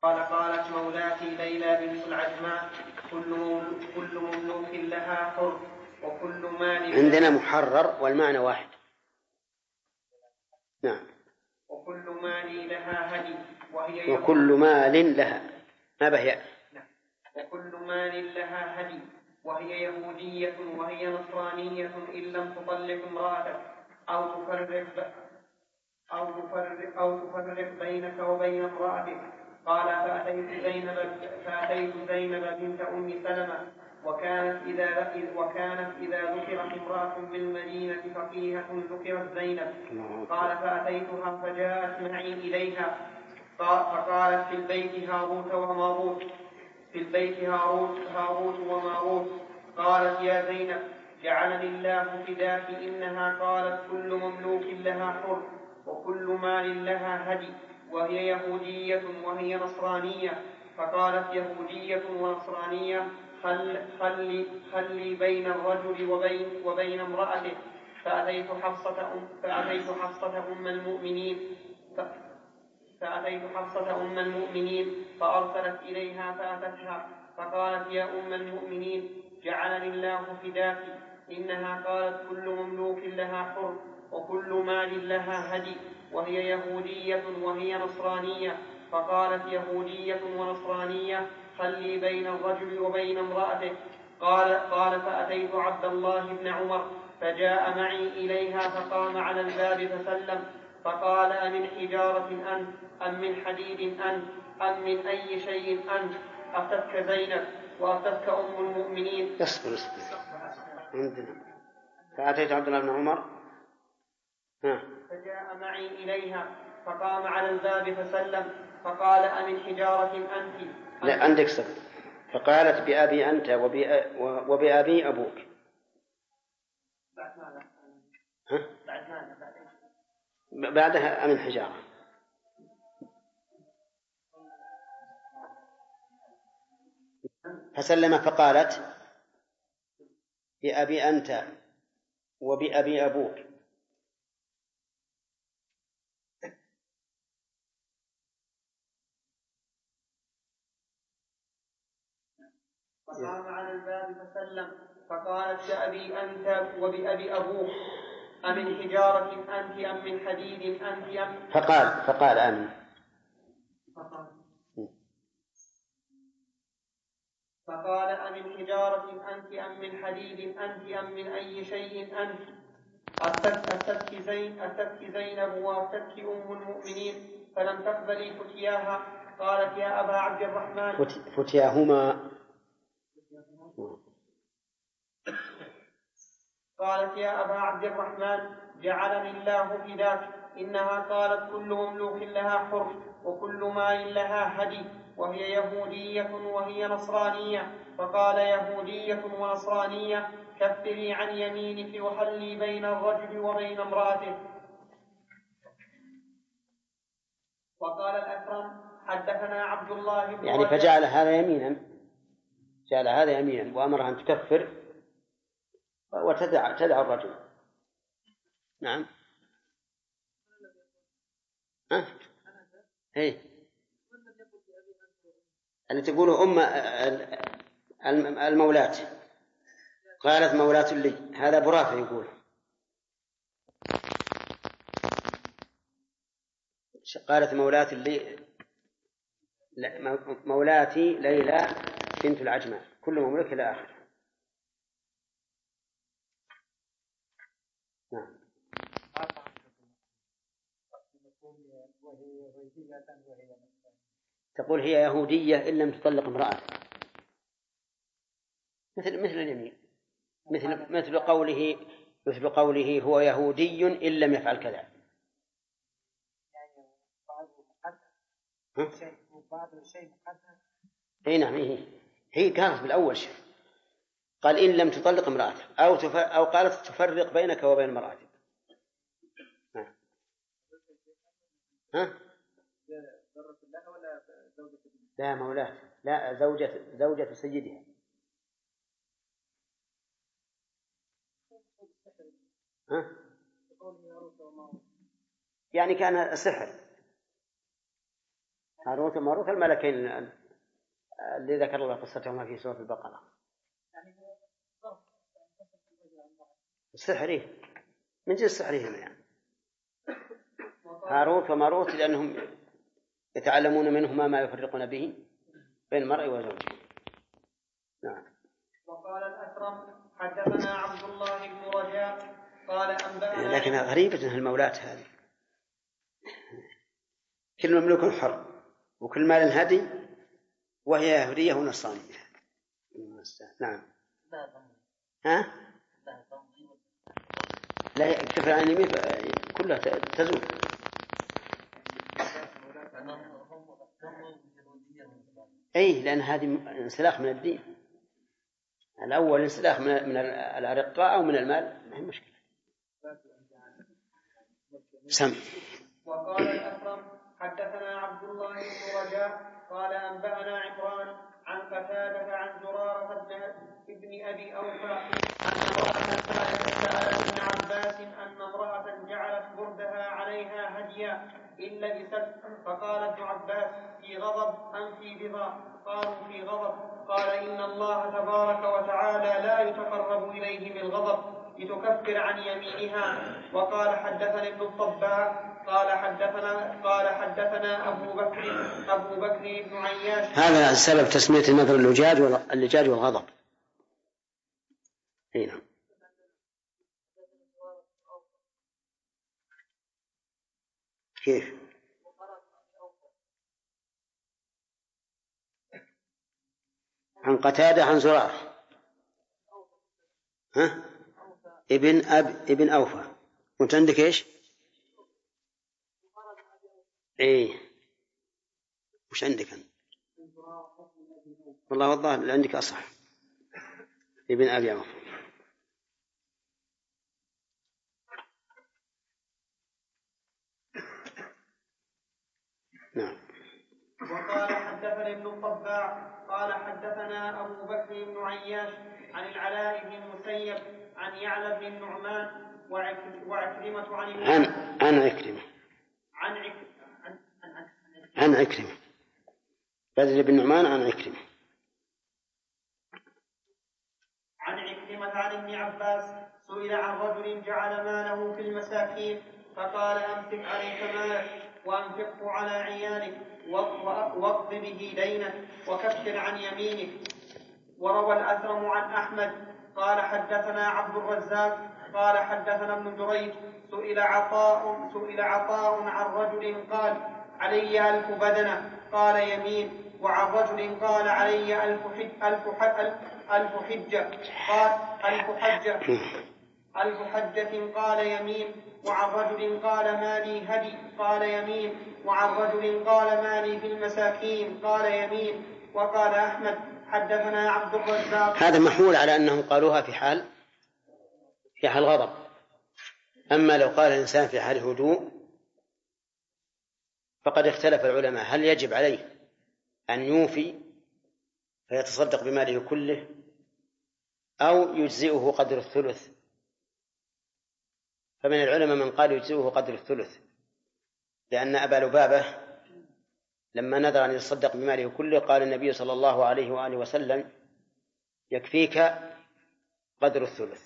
قالت مولاتي ليلى بنت العجماء كل مملوك لها حر وكل مال عندنا محرر والمعنى واحد. نعم. وكل مال لها هدي وكل مال لها ما بهي. نعم. وكل مال لها هدي وهي يهودية وهي نصرانية إن لم تطلق امرأتك أو تفرق بينك وبين امرأتك. قال فأتيت زينب بنت أم سلمة وكانت إذا ذكرت امرأة بالمدينة فقيهة ذكرت زينب. قال فأتيتها فجاءت معي إليها فقالت في البيت هاروت وماروت. قالت يا زينب جعلني الله فداك إنها قالت كل مملوك لها حر وكل مال لها هدي وهي يهودية وهي نصرانية. فقالت يهودية ونصرانية خلي بين الرجل وبين امرأته. فأتيت حفصة أم المؤمنين فأرسلت إليها فأتتها فقالت يا أم المؤمنين جعلني الله فداك إنها قالت كل مملوك لها حر وكل مال لها هدي وهي يهودية وهي نصرانية. فقالت يهودية ونصرانية خلي بين الرجل وبين امرأته. قال فأتيت عبد الله بن عمر فجاء معي إليها فقام على الباب فسلم فقال أمن حجارة أنت أم من حديد أنت أم من أي شيء أنت؟ أفتتك زينب وأفتتك أم المؤمنين. اصبر عندنا. فأتيت عبد الله بن عمر فجاء معي إليها فقام على الباب فسلم فقال أمن حجارة أنت؟ لا عندك صبر. فقالت بأبي أنت وبأبي أبوك. بعد ماذا؟ بعدها أمن حجارة. فسلم فقالت بأبي أنت وبأبي أبوك. فقام على الباب فسلم فقالت بأبي أنت وبأبي أبوك أمن حجارة أنت أم من حديد أنت أم؟ فقال آمين. فقال أمن حجارة أنت أم من حديد أنت أم من أي شيء أنت؟ أتتك زينب وأتتك أم المؤمنين فلم تقبلي فتياها. قالت يا أبا عبد الرحمن فتياهما. قالت يا أبا عبد الرحمن جعلني الله فداك إنها قالت كل مملوك لها حر وكل مال لها هدي وهي يهودية وهي نصرانية. فقال يهودية ونصرانية كفري عن يمينك وخلي بين الرجل وبين امرأته. وقال الأكرم حدثنا عبد الله بن يعني فجعل هذا يمينا وأمرها أن تكفر وتدع الرجل. نعم. اللي تقول المولات. قالت مولاة لي، هذا برافع يقول. قالت مولاة لي مولاتي ليلى بنت العجماء كل مملوك إلى آخره. نعم. تقول هي يهودية إن لم تطلق امرأة، مثل اليمين، مثل قوله هو يهودي إن لم يفعل كذا. اي نعم. هي كانت بالأول شيء قال إن لم تطلق امرأتك أو قالت تفرق بينك وبين امرأتك. لا مولاة، لا زوجة سيدها. يعني كان سحر. هاروت وماروت الملكين اللي ذكر الله قصتهما في سورة البقرة. السحر من جنس سحرهما يعني. هاروت وماروت لأنهم يتعلمون منهما ما يفرقون به بين المرء وزوجه. نعم. وقال الأكرم حدثنا عبد الله بن رجاء قال أنبأنا. لكن غريبة أن المولات هذه كل مملوك حر وكل مال هدي وهي يهودية ونصرانية. نعم. ها؟ لا يكتفي عن اليمين كلها تزول. أي لأن هذه انسلاخ من الدين. الأول انسلاخ من الأرقاء أو من المال ما هي مشكلة. سم. وقال الأكرم حدثنا عبد الله بن رجاء قال أنبأنا عمران عن قتادة عن زرارة ابن أبي أوفى أن امرأة سألت ابن عباس أن امرأة جعلت بردها عليها هديا إن لبست فقال ابن عباس في غضب أم في رضا؟ قالوا في غضب. قال إن الله تبارك وتعالى لا يتقرب إليه بالغضب لتكفر عن يمينها. وقال حدثنا ابن الطباع قال حدثنا أبو بكر بن عياش. هذا سبب تسمية النذر اللجاج والغضب. هنا كيف؟ عن قتادة عن زرار ابن أوفى. وانت عندك ايش؟ ايه وش عندك انت؟ والله والله اللي عندك أصح ابن أبي أوفى. نعم. وقال حدثنا ابن الطباع قال حدثنا أبو بكر بن عياش عن العلاء بن المسيب عن يعلى بن النعمان وعكرمة عن عكرمة بدل بن نعمان عن عكرمة عن ابن عباس سئل عن رجل جعل ماله في المساكين فقال أمسك عليك مالك وأنفقه على عيالك واقض به دينك وكفر عن يمينك. وروى الأثرم عن أحمد قال حدثنا عبد الرزاق قال حدثنا ابن جريج سئل عطاء عن رجل قال علي 1000 بدنة قال يمين. وعن رجل قال علي 1000 حجة قال 1000 حجة قال يمين. وعن رجل قال مالي هدي قال يمين. وعن رجل قال مالي في المساكين قال يمين. وقال أحمد حدثنا عبد الرزاق. هذا محمول على أنهم قالوها في حال غضب. أما لو قال الإنسان في حال هدوء فقد اختلف العلماء هل يجب عليه أن يوفي فيتصدق بماله كله أو يجزئه قدر الثلث. فمن العلماء من قال يجزئه قدر الثلث لأن أبا لبابة لما نذر أن يتصدق بماله كله قال النبي صلى الله عليه وآله وسلم يكفيك قدر الثلث.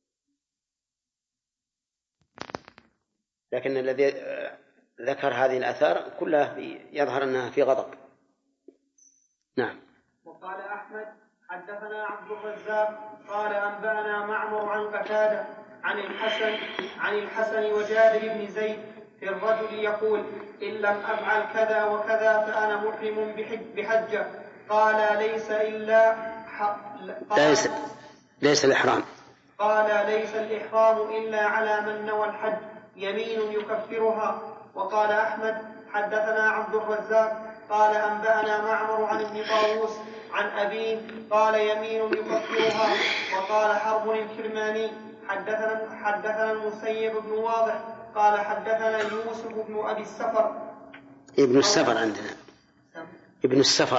لكن الذي ذكر هذه الآثار كلها يظهر أنها في غضب. نعم. وقال أحمد حدثنا عبد الرزاق قال أنبأنا معمر عن قتادة عن الحسن وجابر بن زيد في الرجل يقول إن لم أفعل كذا وكذا فأنا محرم بحجة. قال ليس الإحرام. قال ليس الإحرام إلا على من نوى الحج يمين يكفرها. وقال أحمد حدثنا عبد الرزاق قال أنبأنا معمر عن ابن طاووس عن أبيه قال يمين يكفرها. وقال حرب الكرماني حدثنا المسيب بن واضح قال حدثنا يوسف بن أبي السفر. ابن السفر عندنا ابن السفر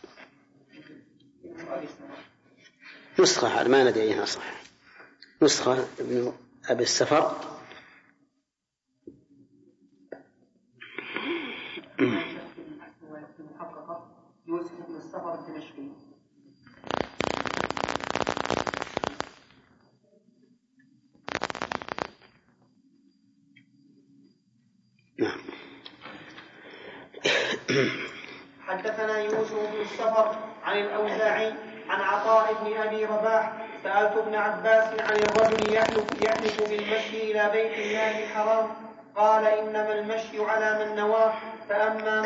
نسخة هذا ما ندريها صح. نسخة ابن أبي السفر. فقط يوسف بن السفر الدمشقي. حدثنا يوسف بن السفر عن الأوزاعي عن عطاء بن أبي رباح سألت ابن عباس عن الرجل يحلف بالمشي إلى بيت الله الحرام قال إنما المشي على من نواه فأما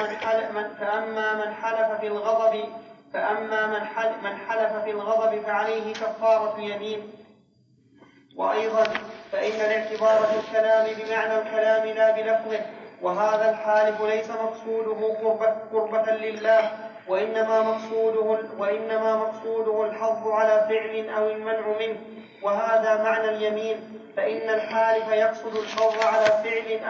من حلف في الغضب فعليه كفارة يمين. وأيضا فإن الاعتبار في الكلام بمعنى الكلام لا بلفظه، وهذا الحالف ليس مقصوده قربة لله، وإنما مقصوده الحظ على فعل أو المنع منه، وهذا معنى اليمين. فإن الحالف يقصد الحظ على فعل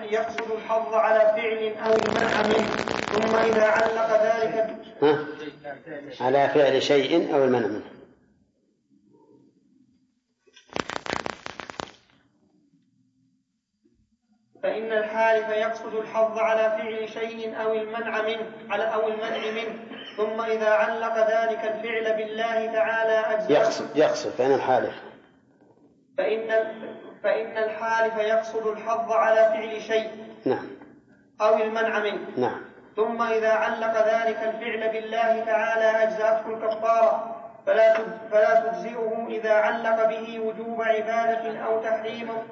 أو المنع منه، ثم إذا علق ذلك على فعل شيء أو المنع منه. فإن الحالف يقصد الحظ على فعل شيء أو المنع منه، ثم إذا علق ذلك الفعل بالله تعالى أجزاء. يقصد فإن الحالف فإن الحالف يقصد الحظ على فعل شيء نعم أو المنع منه نعم. ثم إذا علق ذلك الفعل بالله تعالى أجزأته الكفارة، فلا تجزئه إذا علق به وجوب عبادة أو تحريمه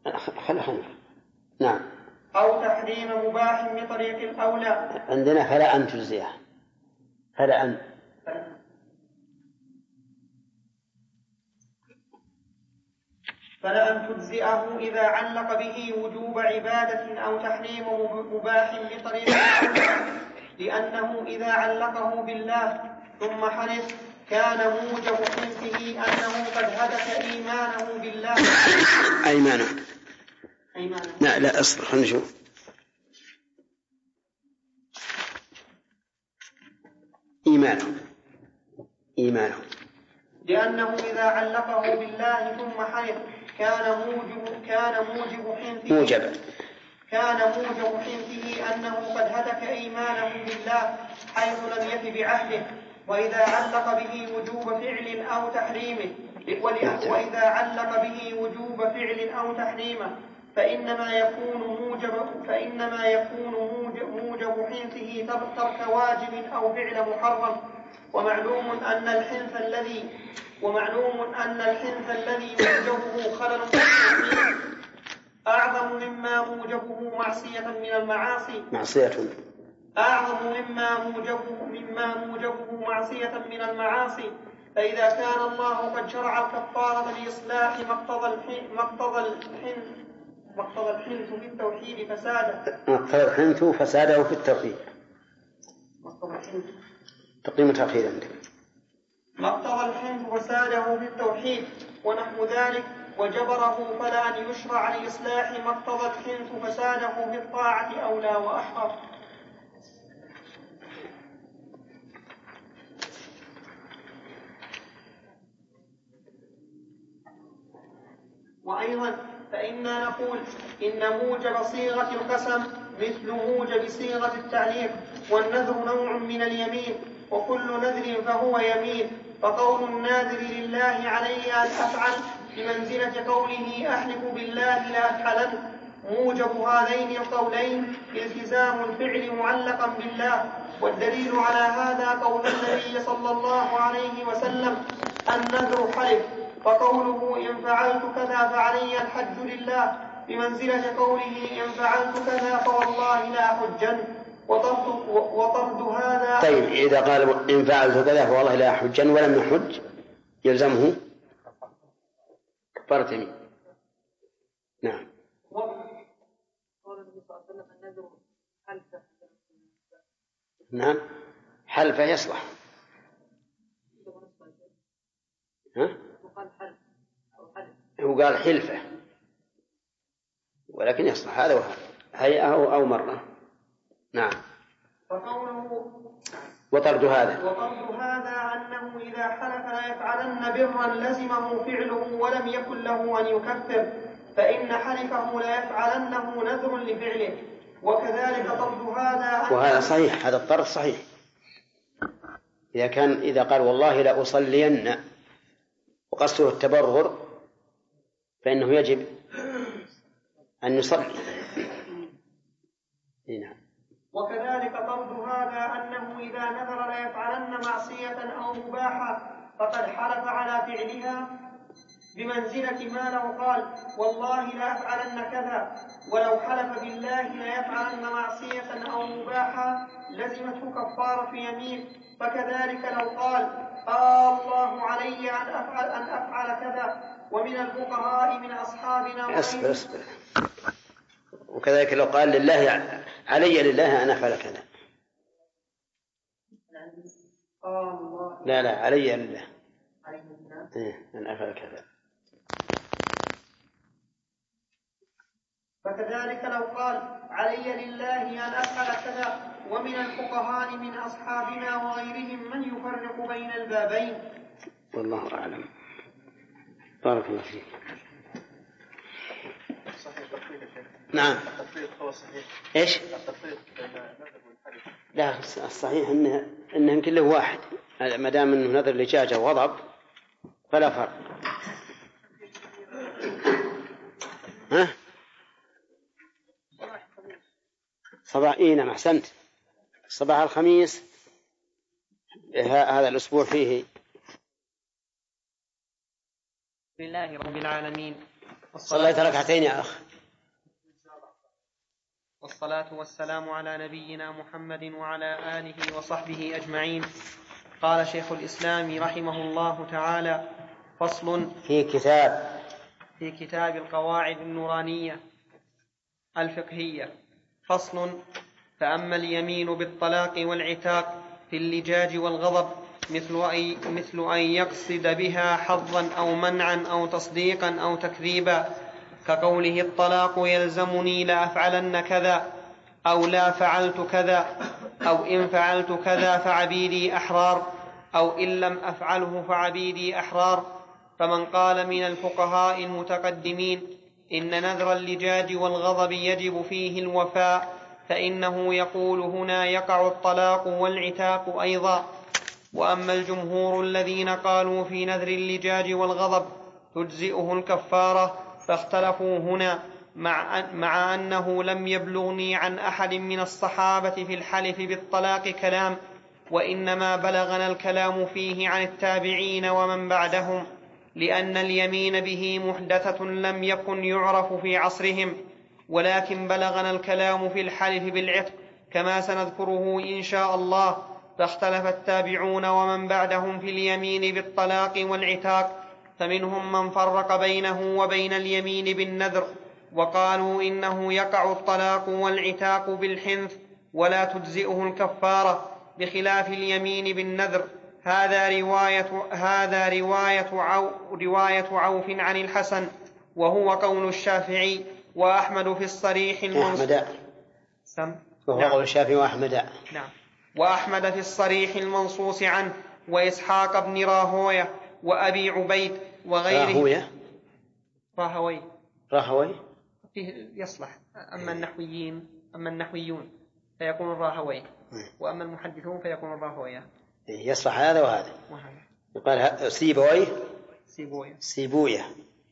نعم أو تحريم مباح بطريق الأولى. عندنا فلا أن تجزئه فلا أن تجزئه إذا علق به وجوب عبادة أو تحريم مباح بطريق الأولى، لأنه إذا علقه بالله ثم حلف كان موجب حلفه أنه قد هدف إيمانه بالله. أيمانه. لا أصبر خلنا نشوف. إيمانه لأنه إذا علقه بالله ثم حلف كان موجب حنثه أنه قد هتك إيمانه بالله حيث لم يف بعهده. وإذا علق به وجوب فعل أو تحريمه فإنما يكون موجب حنثه ترك واجب أو فعل محرم. ومعلوم أن الحنث الذي موجبه خلل أعظم مما موجبه معصية من المعاصي. فإذا كان الله قد شرع الكفارة لإصلاح مقتضى الحنث في التوحيد فساده في التوحيد. تقييم تأخير عندك. مقتضى الحنث فساده في التوحيد ونحو ذلك وجبره، فلا أن يشرع لإصلاح مقتضى الحنث فساده في الطاعة أولى وأحرى. وأيضا فإنا نقول إن موجب صيغة القسم مثل موجب صيغة التعليق، والنذر نوع من اليمين، وكل نذر فهو يمين. فقول الناذر لله علي أن أفعل بمنزلة قوله أحلف بالله لا أفعلن. موجب هذين القولين التزام الفعل معلقا بالله، والدليل على هذا قول النبي صلى الله عليه وسلم النذر حلف، فقوله إن فعلت كذا فعلي الحج لله بمنزلة قوله إن فعلت كذا فوالله لا حجن. وطرد هذا. طيب إذا قال إن فعلت كذا فوالله لا حجن ولم يحج يلزمه كفارة يمين. نعم. نعم حلفه يصلح. هو قال حلفه ولكن يصلح هذا وهذا هيئة أو مرة. نعم. وطرد هذا أنه إذا حلف لا يفعلن برا لزمه فعله ولم يكن له أن يكفر، فإن حلفه لا يفعلنه نذر لفعله. وكذلك طرد هذا وهذا صحيح، هذا الطرد صحيح إذا قال والله لا أصلين وقصده التبرر فإنه يجب أن يصلي. نعم. وكذلك طرد هذا أنه إذا نذر ليفعلن معصية أو مباحة فقد حلف على فعلها بمنزلة ما لو قال والله لا أفعلن كذا، ولو حلف بالله ليفعلن معصية أو مباحة لزمته كفارة يمين. فكذلك لو قال الله علي أن أفعل كذا. ومن الفقهاء من أصحابنا أصبر. وكذلك لو قال لله علي لله أن أفعل كذا. لا علي لله أن أفعل كذا. فكذلك لو قال علي لله أن أفعل كذا. ومن الفقهاء من أصحابنا وغيرهم من يفرق بين البابين. والله أعلم. بارك الله فيك. نعم. إيش؟ لا الصحيح إنه كله واحد ما دام إنه نذر لجاجة وغضب فلا فرق. ها؟ صباح نعم أحسنت. صباح الخميس هذا الأسبوع فيه. بسم الله رب العالمين. صليت ركعتين يا أخ. والصلاة والسلام على نبينا محمد وعلى آله وصحبه أجمعين. قال شيخ الإسلام رحمه الله تعالى: فصل في كتاب القواعد النورانية الفقهية. فصل: فأما اليمين بالطلاق والعتاق في اللجاج والغضب مثل أن يقصد بها حظا أو منعا أو تصديقا أو تكذيبا، كقوله الطلاق يلزمني لأفعلن كذا، أو لا فعلت كذا، أو إن فعلت كذا فعبيدي أحرار، أو إن لم أفعله فعبيدي أحرار. فمن قال من الفقهاء المتقدمين إن نذر اللجاج والغضب يجب فيه الوفاء فإنه يقول هنا يقع الطلاق والعتاق أيضا. وأما الجمهور الذين قالوا في نذر اللجاج والغضب تجزئه الكفارة فاختلفوا هنا، مع أنه لم يبلغني عن أحد من الصحابة في الحلف بالطلاق كلام، وإنما بلغنا الكلام فيه عن التابعين ومن بعدهم، لأن اليمين به محدثة لم يكن يعرف في عصرهم. ولكن بلغنا الكلام في الحلف بالعتق كما سنذكره إن شاء الله. فاختلف التابعون ومن بعدهم في اليمين بالطلاق والعتاق، فمنهم من فرق بينه وبين اليمين بالنذر وقالوا إنه يقع الطلاق والعتاق بالحنث ولا تجزئه الكفارة، بخلاف اليمين بالنذر. هذا رواية عوف عن الحسن، وهو قول الشافعي وأحمد في الصريح وأحمد في الصريح المنصوص عنه، وإسحاق بن راهوية وأبي عبيد وغيره. راهوي يصلح. أما النحويون فيكون الراهوي، وأما المحدثون فيكون الراهوية. يصلح هذا وهذا. يقال سيبوية،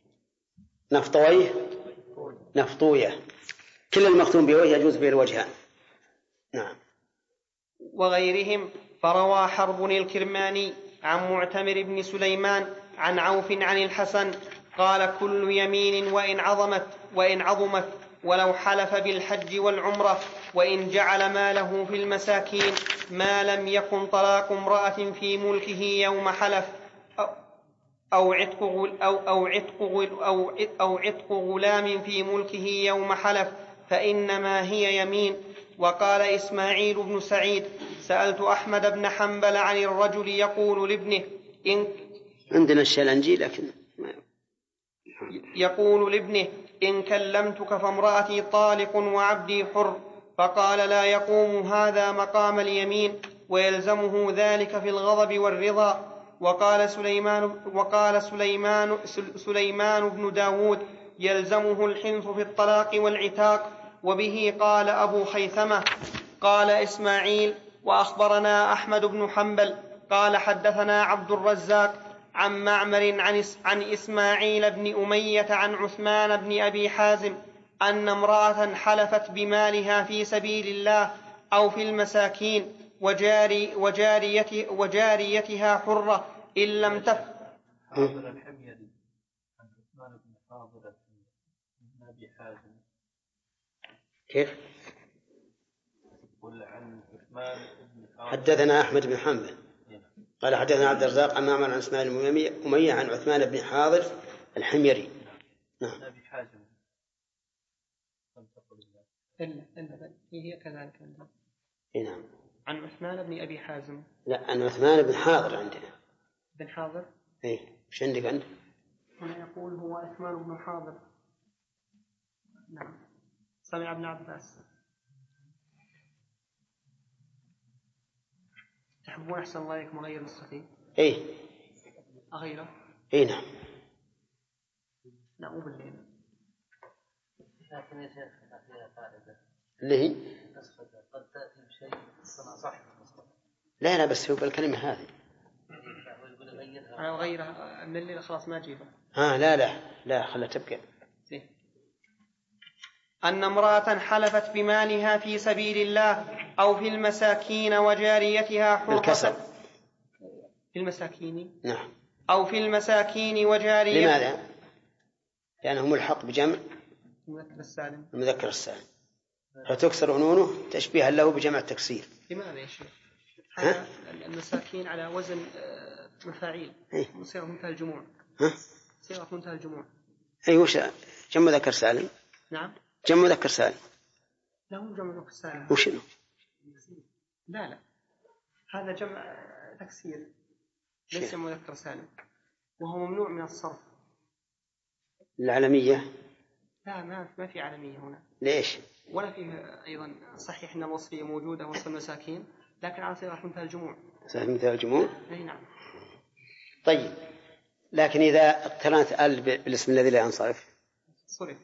نفطوية، كل المختوم بوجه يجوز به الوجهان. نعم. وغيرهم. فروى حرب الكرماني عن معتمر بن سليمان عن عوف عن الحسن قال: كل يمين وإن عظمت ولو حلف بالحج والعمرة، وإن جعل ماله في المساكين ما لم يكن طلاق امرأة في ملكه يوم حلف، أو عتق غلام في ملكه يوم حلف، فإنما هي يمين. وقال إسماعيل بن سعيد: سألت أحمد بن حنبل عن الرجل يقول لابنه عندنا الشلنجي لكن يقول لابنه: إن كلمتك فامرأتي طالق وعبدي حر، فقال: لا يقوم هذا مقام اليمين، ويلزمه ذلك في الغضب والرضا. وقال سليمان بن داود: يلزمه الحنث في الطلاق والعتاق. وبه قال أبو خيثمة. قال إسماعيل: وأخبرنا أحمد بن حنبل قال حدثنا عبد الرزاق عن معمر عن إسماعيل بن أمية عن عثمان بن أبي حازم أن امرأة حلفت بمالها في سبيل الله أو في المساكين وجاريتها حرة إن لم حاضر الحميري عن عثمان بن حاضر بن أبي حازم. كيف؟ قل عن عثمان بن حاضر. حدثنا أحمد بن حنبل قال حدثنا عبد الرزاق عن معمر عن إسماعيل بن أمية عن عثمان بن حاضر الحميري. نعم. أبي حازم. إلا هي كذلك. نعم. عن عثمان بن أبي حازم. لا، عن عثمان بن حاضر عندنا. بن حاضر. إيه، وش عندك أنت؟ هنا يقول هو عثمان بن حاضر. نعم. سمع ابن عباس. تحبون أحسن الله إليكم أغير نسختي؟ إيه. أغيره؟ إيه نعم. لا مو بالليل. لكن يا شيخ فيها فائدة. اللي هي؟ قد تأتي بشيء صح. لا بس هو بالكلمة هذه. أنا أغيرها من الليل خلاص ما أجيبها. لا خلها تبقى. أن امرأة حلفت بمالها في سبيل الله أو في المساكين وجاريتها حرة. بالكسر. في المساكين. نعم. أو في المساكين وجاريتها. لماذا؟ لأنه ملحق بجمع المذكر السالم فتكسر نونه تشبيها له بجمع التكسير. لماذا يا شيخ؟ المساكين على وزن مفاعيل. صيغة منتهى الجموع. صيغة منتهى الجموع. أي وش جمع مذكر سالم؟ نعم. جمع مذكر سالم. لا هو جمع مذكر سالم. وشنو؟ لا هذا جمع تكسير ليس مذكر سالم وهو ممنوع من الصرف. العالمية؟ لا ما في عالمية هنا. ليش؟ ولا فيه أيضا صحيح أن الوصفية موجودة وصف المساكين لكن على صيغة منتهى الجموع. صحيح منتهى الجموع؟ أي نعم. طيب لكن إذا اقترنت ال بالاسم الذي لا ينصرف صرف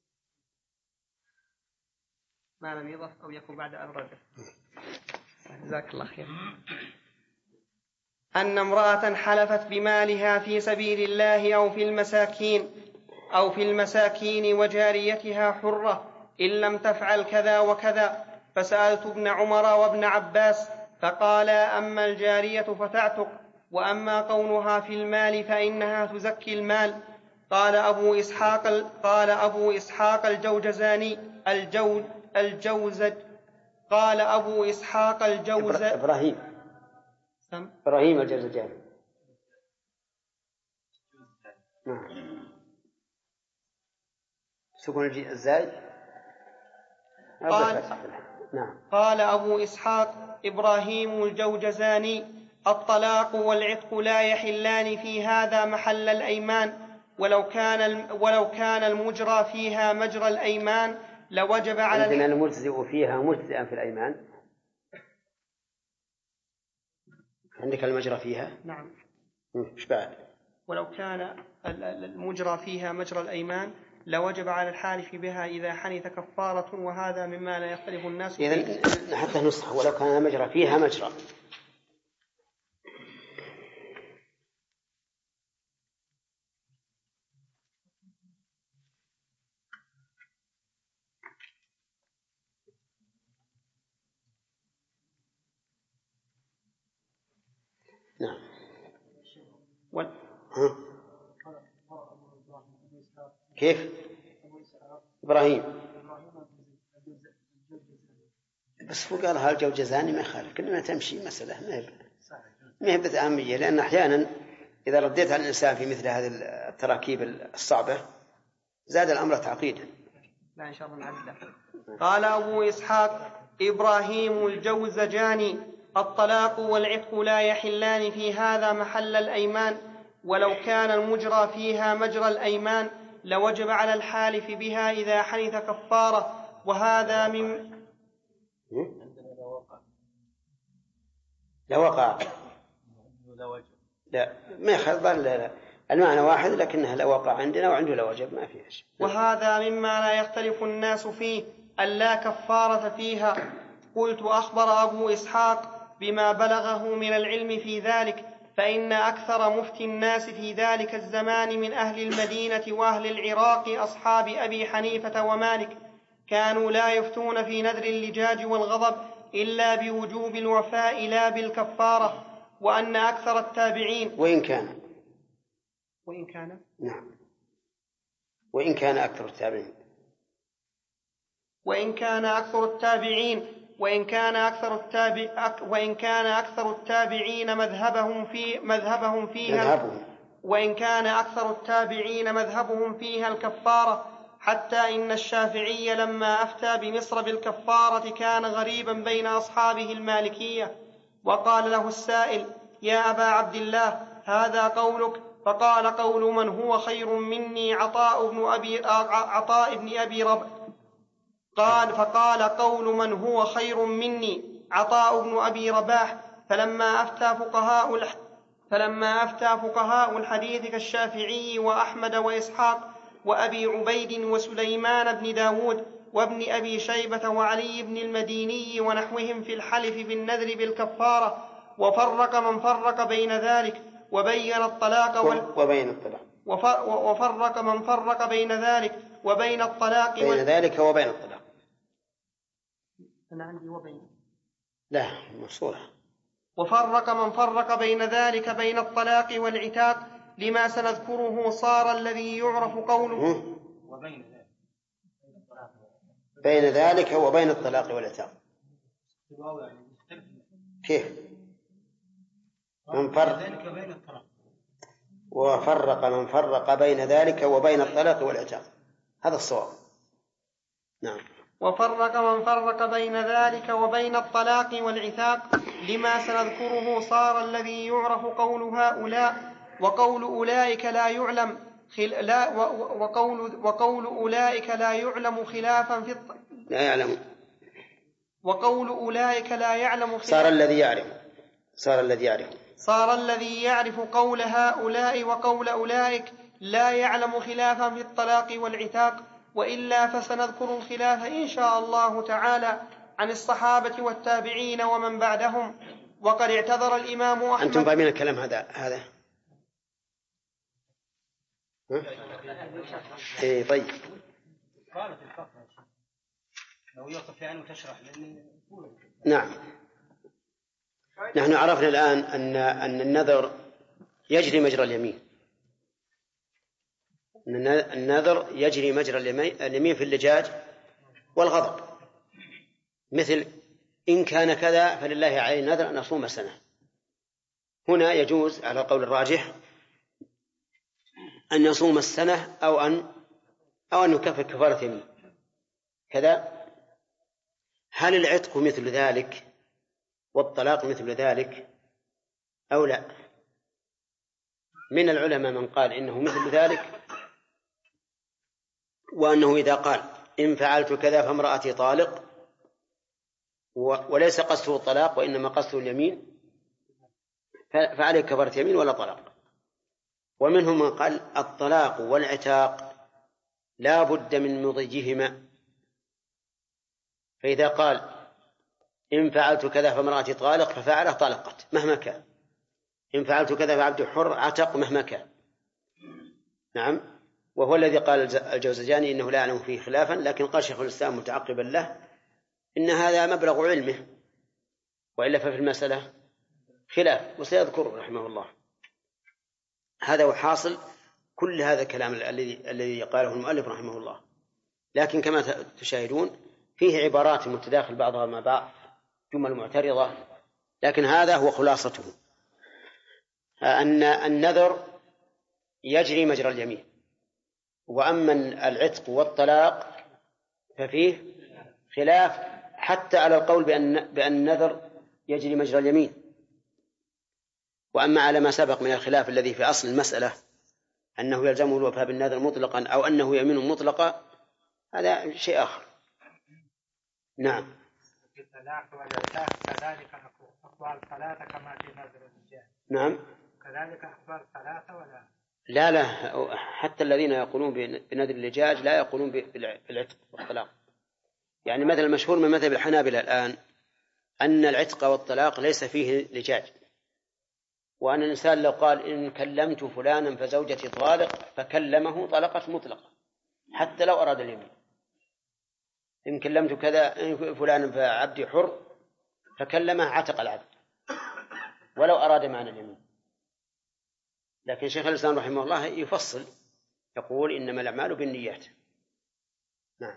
ما لم يضف أو يكون بعد الرجل. جزاك الله خير. أن امرأة حلفت بمالها في سبيل الله أو في المساكين وجاريتها حرة إن لم تفعل كذا وكذا فسألت ابن عمر وابن عباس فقالا أما الجارية فتعتق وأما كونها في المال فإنها تزكي المال. قال أبو إسحاق الجوزجاني إبراهيم الجوزجاني. سكون الزاي. قال أبو إسحاق إبراهيم الجوزجاني الطلاق والعتق لا يحلان في هذا محل الأيمان ولو كان المجرى فيها مجرى الأيمان لوجب على عندنا المجزئ فيها مجزئا في الأيمان. عندك المجرى فيها. نعم. إيش بعد؟ ولو كان المجرى فيها مجرى الأيمان لوجب على الحالف بها إذا حنث كفارة وهذا مما لا يختلف الناس فيه. إذن حتى نسخة ولو كان المجرى فيها مجرى. نعم. كيف؟ إبراهيم بس هو قالها الجوزجاني ما يخالف كلمة تمشي مسألة ما هي بأهمية لأن أحيانا إذا رديت على الإنسان في مثل هذه التراكيب الصعبة زاد الأمر تعقيدا. لا إن شاء الله نعدله. قال أبو إسحاق إبراهيم الجوزجاني الطلاق والعتق لا يحلان في هذا محل الأيمان ولو كان المجرى فيها مجرى الأيمان لوجب على الحالف بها إذا حنث كفارة وهذا من لوقع لا ما يخالف. لا المعنى واحد لكنها لوقع عندنا وعنده لوجب ما فيها شيء. وهذا مما لا يختلف الناس فيه ألا كفارة فيها. قلت أخبر أبو إسحاق بما بلغه من العلم في ذلك، فإن أكثر مفتي الناس في ذلك الزمان من أهل المدينة وأهل العراق أصحاب أبي حنيفة ومالك كانوا لا يفتون في نذر اللجاج والغضب إلا بوجوب الوفاء لا بالكفارة. وأن أكثر التابعين وإن كان أكثر التابعين مذهبهم فيها الكفارة، حتى إن الشافعي لما أفتى بمصر بالكفارة كان غريبا بين أصحابه المالكية، وقال له السائل: يا أبا عبد الله، هذا قولك؟ فقال: قول من هو خير مني عطاء بن أبي رباح. فقال: قول من هو خير مني عطاء بن أبي رباح. فلما أفتى فقهاء الحديث كالشافعي وأحمد وإسحاق وأبي عبيد وسليمان بن داود وابن أبي شيبة وعلي بن المديني ونحوهم في الحلف بالنذر بالكفارة، وفرق من فرق بين ذلك وبين الطلاق وفرق من فرق بين ذلك وبين الطلاق أنا عندي وفرق من فرق بين ذلك بين الطلاق والعتاق، لما سنذكره صار الذي يعرف قوله بين ذلك وبين الطلاق والعتاق. كيف؟ وفرق من فرق بين ذلك وبين الطلاق والعتاق، هذا الصواب. نعم. وفرق من فرق بين ذلك وبين الطلاق والعتاق، لما سنذكره صار الذي يعرف قول هؤلاء وقول أولئك لا يعلم وقول أولئك لا يعلم خلافا في وقول أولئك لا يعلم صار الذي يعرف قول هؤلاء وقول أولئك لا يعلم خلافا في الطلاق والعتاق. وإلا فسنذكر الخلاف إن شاء الله تعالى عن الصحابة والتابعين ومن بعدهم. وقد اعتذر الإمام أحمد. أنتم فاهمين الكلام هذا؟ إيه طيب. نعم. نحن عرفنا الآن أن النذر يجري مجرى اليمين. النذر يجري مجرى اليمين في اللجاج والغضب، مثل إن كان كذا فلله عليه نذر أن أصوم سنة. هنا يجوز على القول الراجح أن يصوم السنة أو أن يكفر كفارة يمين كذا. هل العتق مثل ذلك والطلاق مثل ذلك أو لا؟ من العلماء من قال إنه مثل ذلك، وأنه إذا قال إن فعلت كذا فامرأتي طالق وليس قصده الطلاق وإنما قصده اليمين فعليه كفارة يمين ولا طلاق. ومنهم من قال الطلاق والعتاق لا بد من مضيهما، فإذا قال إن فعلت كذا فامرأتي طالق ففعله طلقت مهما كان، إن فعلت كذا فعبد حر عتق مهما كان. نعم. وهو الذي قال الجوزجاني إنه لا يعلم فيه خلافا، لكن قال شيخ الإسلام متعقبا له إن هذا مبلغ علمه، وإلا ففي المسألة خلاف وسيذكر رحمه الله. هذا هو حاصل كل هذا الكلام الذي قاله المؤلف رحمه الله. لكن كما تشاهدون فيه عبارات متداخل بعضها مع بعض، جمل معترضة، لكن هذا هو خلاصته، أن النذر يجري مجرى اليمين، وأما العتق والطلاق ففيه خلاف حتى على القول بأن النذر يجري مجرى اليمين. وأما على ما سبق من الخلاف الذي في أصل المسألة أنه يلزمه الوفاء بالنذر مطلقا أو أنه يمين مطلقا، هذا شيء آخر. نعم. كذلك أقوال ثلاثة كما في نذر الرجال. نعم. كذلك أقوال ثلاثة ولا؟ لا حتى الذين يقولون بنذر اللجاج لا يقولون بالعتق والطلاق. يعني مثل المشهور من مذهب الحنابلة الآن أن العتق والطلاق ليس فيه لجاج، وأن الإنسان لو قال إن كلمت فلانا فزوجتي طالق فكلمه طلقة مطلقة حتى لو أراد اليمين. إن كلمت كذا فلانا فعبدي حر فكلمه عتق العبد ولو أراد معنى اليمين. لكن شيخ الإسلام رحمه الله يفصل يقول إنما الأعمال بالنيات. نعم.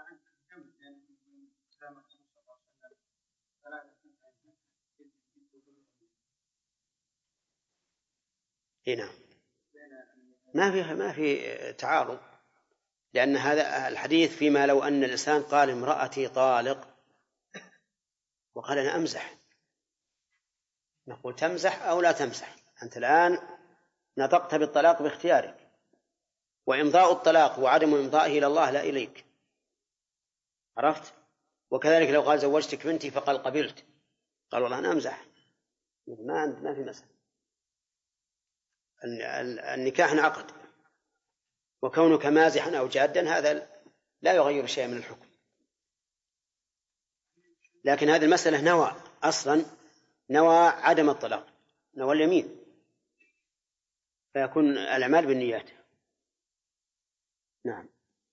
هنا ما في تعارض، لأن هذا الحديث فيما لو أن الإنسان قال امرأتي طالق وقال أنا أمزح، نقول تمزح أو لا تمزح، أنت الآن نطقت بالطلاق باختيارك، وإمضاء الطلاق وعدم إمضائه إلى الله لا إليك، عرفت؟ وكذلك لو قال زوجتك بنتي فقال قبلت، قال والله أنا أمزح، ما في مسألة. النكاح انعقد، وكونك مازحا أو جادا هذا لا يغير شيئا من الحكم. لكن هذه المسألة نوى أصلا، نوى عدم الطلاق، نوى اليمين، فيكون الأعمال بالنيات. نعم.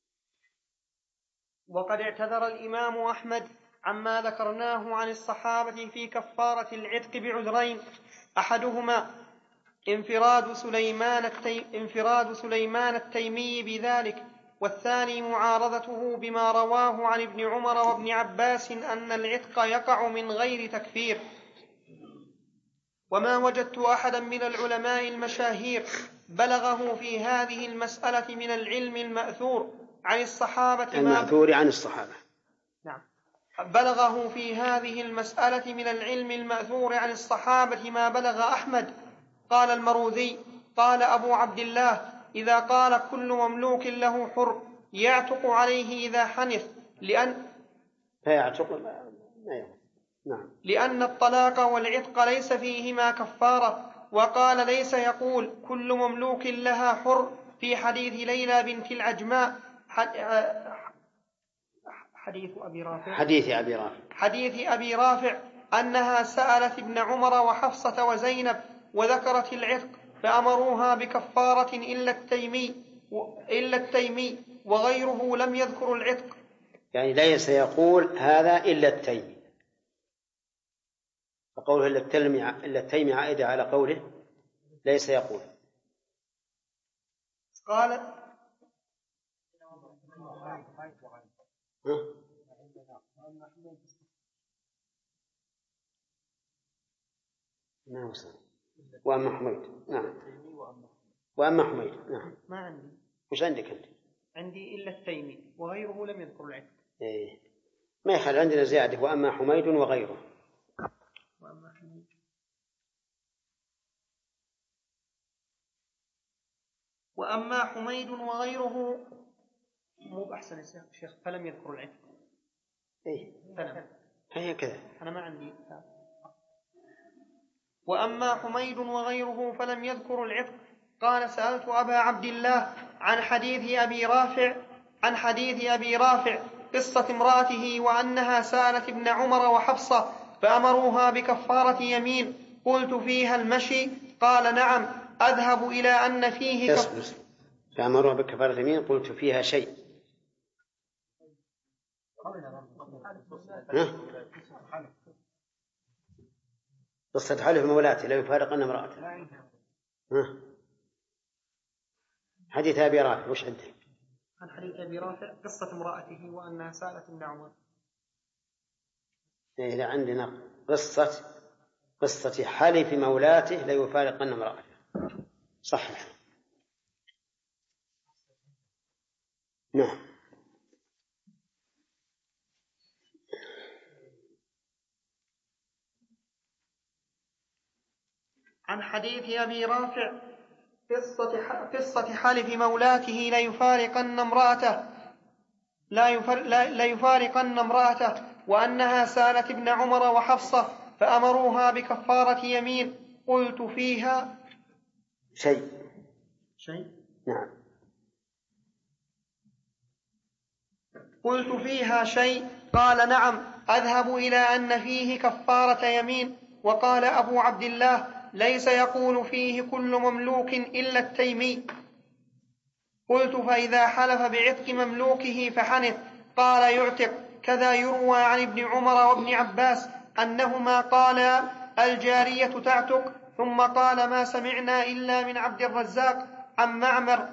وقد اعتذر الإمام أحمد عما ذكرناه عن الصحابة في كفارة العتق بعذرين: أحدهما انفراد سليمان التيمي بذلك، والثاني معارضته بما رواه عن ابن عمر وابن عباس أن العتق يقع من غير تكفير. وما وجدت أحدا من العلماء المشاهير بلغه في هذه المسألة من العلم المأثور عن الصحابة نعم. بلغه في هذه المسألة من العلم المأثور عن الصحابة ما بلغ أحمد. قال المروذي: قال أبو عبد الله: إذا قال كل مملوك له حر يعتق عليه إذا حنث، لأن الطلاق والعتق ليس فيهما كفارة. وقال: ليس يقول كل مملوك لها حر في حديث ليلى بنت العجماء حديث أبي رافع أنها سألت ابن عمر وحفصة وزينب وذكرت العتق فأمروها بكفارة إلا التيمي وغيره لم يذكر العتق. يعني ليس يقول هذا إلا التيمي، فقوله إلا التيمي عائدة على قوله ليس يقول. قال ما وصل. وأما حميد. نعم. وأما حميد. نعم. ما عندي. وش عندك أنت؟ عندي إلا التيمي وغيره لم يذكر العتق. إيه. ما يخل عندنا زيادة وأما حميد وغيره. وأما حميد وغيره مو بأحسن يا شيخ فلم يذكر العتق. إيه. هي كذا. أنا ما عندي. وأما حميد وغيره فلم يذكر العتق. قال: سألت أبا عبد الله عن حديث أبي رافع قصة امرأته وأنها سألت ابن عمر وحفصة فأمروها بكفارة يمين، قلت: فيها المشي؟ قال: نعم، أذهب إلى أن فيه فأمروها بكفارة يمين قلت فيها شيء. قصة حلف مولاته لا يفارقن امرأته. حديث أبي رافع وش عندك؟ عن حديث أبي رافع قصة امرأته وأنها سألت ابن عمر. إذا عندنا قصة حلف مولاته لا يفارقن امرأته. صحيح. نعم. عن حديث أبي رافع قصة حلف مولاته لا يفارقن امرأته وأنها سألت ابن عمر وحفصة فأمروها بكفارة يمين، قلت: فيها شيء. نعم. قلت: فيها شيء. قال نعم أذهب إلى أن فيه كفارة يمين. وقال أبو عبد الله ليس يقول فيه كل مملوك إلا التيمي. قلت فإذا حلف بعتق مملوكه فحنث قال يعتق. كذا يروى عن ابن عمر وابن عباس أنهما قالا الجارية تعتق، ثم قال ما سمعنا إلا من عبد الرزاق عن معمر.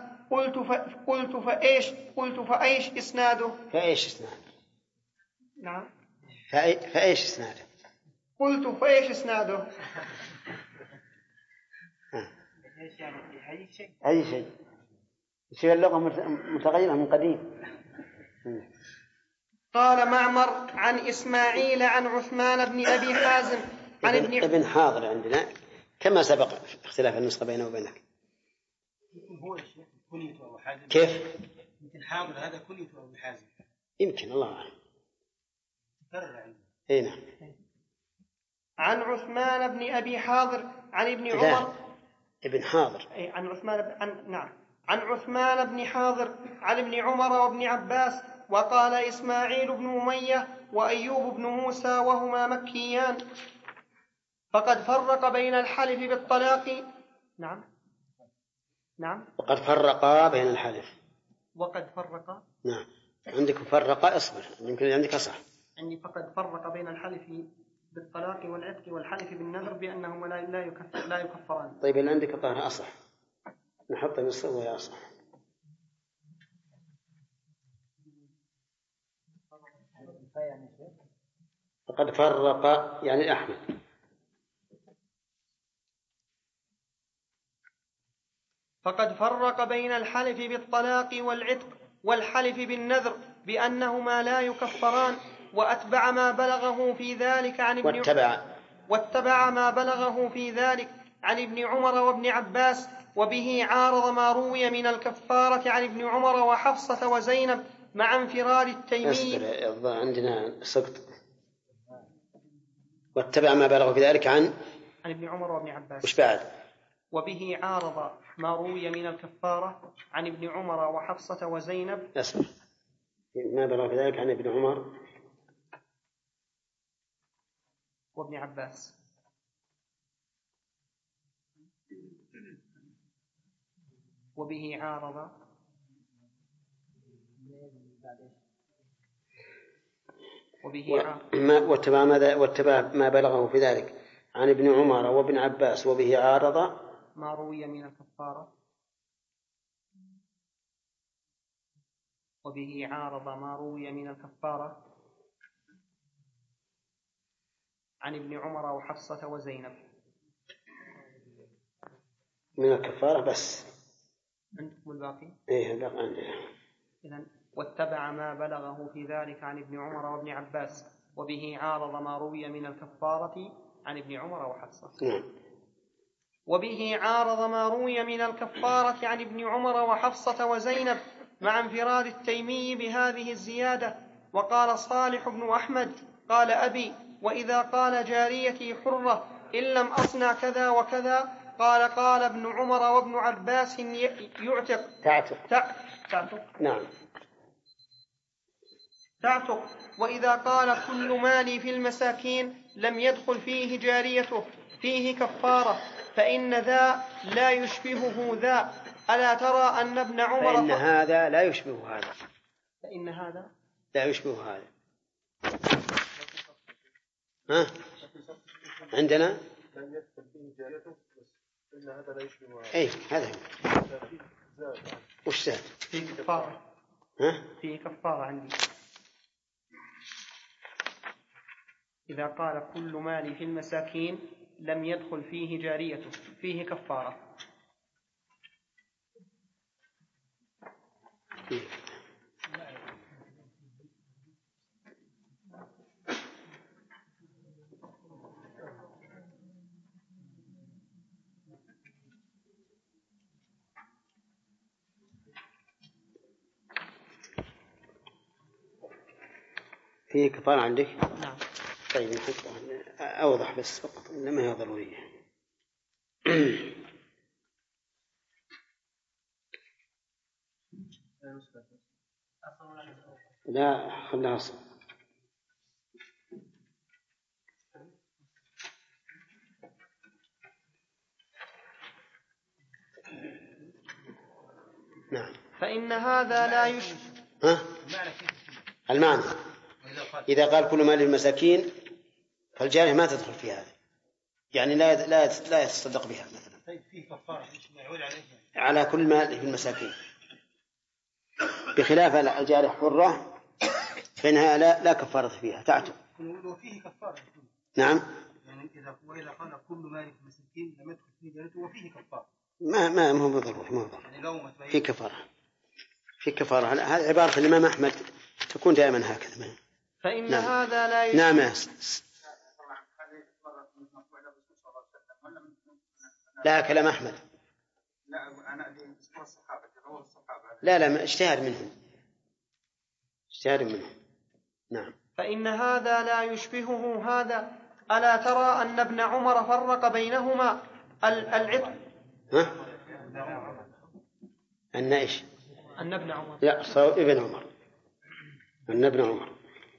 قلت فأيش إسناده؟ فإيش إسناده؟ نعم فإيش إسناده؟ قلت فإيش إسناده؟ أي شيء يصير اللغة متغيرة من قديم. قال معمر عن إسماعيل عن عثمان بن أبي حازم عن ابن حاضر عندنا كما سبق اختلاف النسخة بينه وبينك. هو الشيخ كنيته أبو حازم كيف؟ يمكن حاضر هذا كنيته أبو حازم، يمكن الله أعلم. تكرر عنده. نعم. عن عثمان بن أبي حاضر عن ابن عمر ابن حاضر عن عثمان بن حاضر عن ابن عمر وابن عباس. وقال إسماعيل بن أمية وأيوب بن موسى وهما مكيان فقد فرق بين الحلف بالطلاق. نعم وقد فرقا بين الحلف. وقد فرق. نعم عندك فرقا اصبر يمكن عندك أصح. عندي فقد فرق بين الحلف بالطلاق والعتق والحلف بالنذر بأنهما لا يكفران. طيب اللي عندك الظاهر أصح نحط نص وهي أصح. فقد فرق يعني أحمد. فقد فرق بين الحلف بالطلاق والعتق والحلف بالنذر بأنهما لا يكفران. وأتبع ما بلغه في ذلك عن ابن عمر وابن عباس. وبه عارض ما روي من الكفارة عن ابن عمر وحفصة وزينب مع انفراد التيمي. عندنا سقط. واتبع ما بلغه في ذلك عن ابن عمر وابن عباس. وش بعد؟ وبه عارض ما روي من الكفارة عن ابن عمر وحفصة وزينب. أسمع ما بلغه في ذلك عن ابن عمر وابن عباس. وبه عارض واتبع ما بلغه في ذلك عن ابن عمر وابن عباس. وبه عارض ما روي من الكفارة. وبه عارض ما روي من الكفارة عن ابن عمر وحفصة وزينب من الكفارة بس. عندكم الباقي؟ إيه الباقي عندنا. إذن واتبع ما بلغه في ذلك عن ابن عمر وابن عباس. وبه عارض ما روي من الكفارة عن ابن عمر وحفصة. وبه عارض ما روي من الكفارة عن ابن عمر وحفصة وزينب مع انفراد التيمي بهذه الزيادة. وقال صالح بن أحمد قال أبي وإذا قال جاريتي حرة إن لم أصنع كذا وكذا قال ابن عمر وابن عباس تعتق. نعم تعتق. وإذا قال كل مالي في المساكين لم يدخل فيه جاريته فيه كفارة فإن ذا لا يشبهه ذا. ألا ترى أن ابن عمر فإن هذا لا يشبه هذا. فإن هذا لا يشبه هذا. ها عندنا لم يدخل فيه جاريته إن هذا لا يشبه هذا. أي هذا وش زاد؟ فيه كفارة. فيه كفارة عندي. إذا قال كل مالي في المساكين لم يدخل فيه جاريته فيه كفارة. فيه كفارة عندك؟ نعم. طيب نحطها أوضح بس فقط إنما هي ضرورية. لا خلها أصل. نعم. فإن هذا لا يشبه. المعنى إذا قال كل مال للمساكين فالجارية ما تدخل في هذا، يعني لا يتصدق بها مثلا. فيه كفارة يعود عليه على كل مال للمساكين، بخلاف الجارية حرة فإنها لا كفارة فيها، تعتق. وفيه كفارة. نعم. يعني وإذا قال كل مال للمساكين لم يدخل فيه جاريته وفيه كفارة. ما هو بالضرورة، يعني لو في كفارة. في كفارة. هذه عبارة الإمام أحمد تكون دائما هكذا. فإن نعم. هذا لا يشبه. نعم. لا كلام أحمد. لا اجتهاد منهم. نعم. فإن هذا لا يشبهه هذا. ألا ترى أن ابن عمر فرق بينهما العتق. أن إيش؟ أن ابن عمر. لا صار ابن عمر. أن ابن عمر.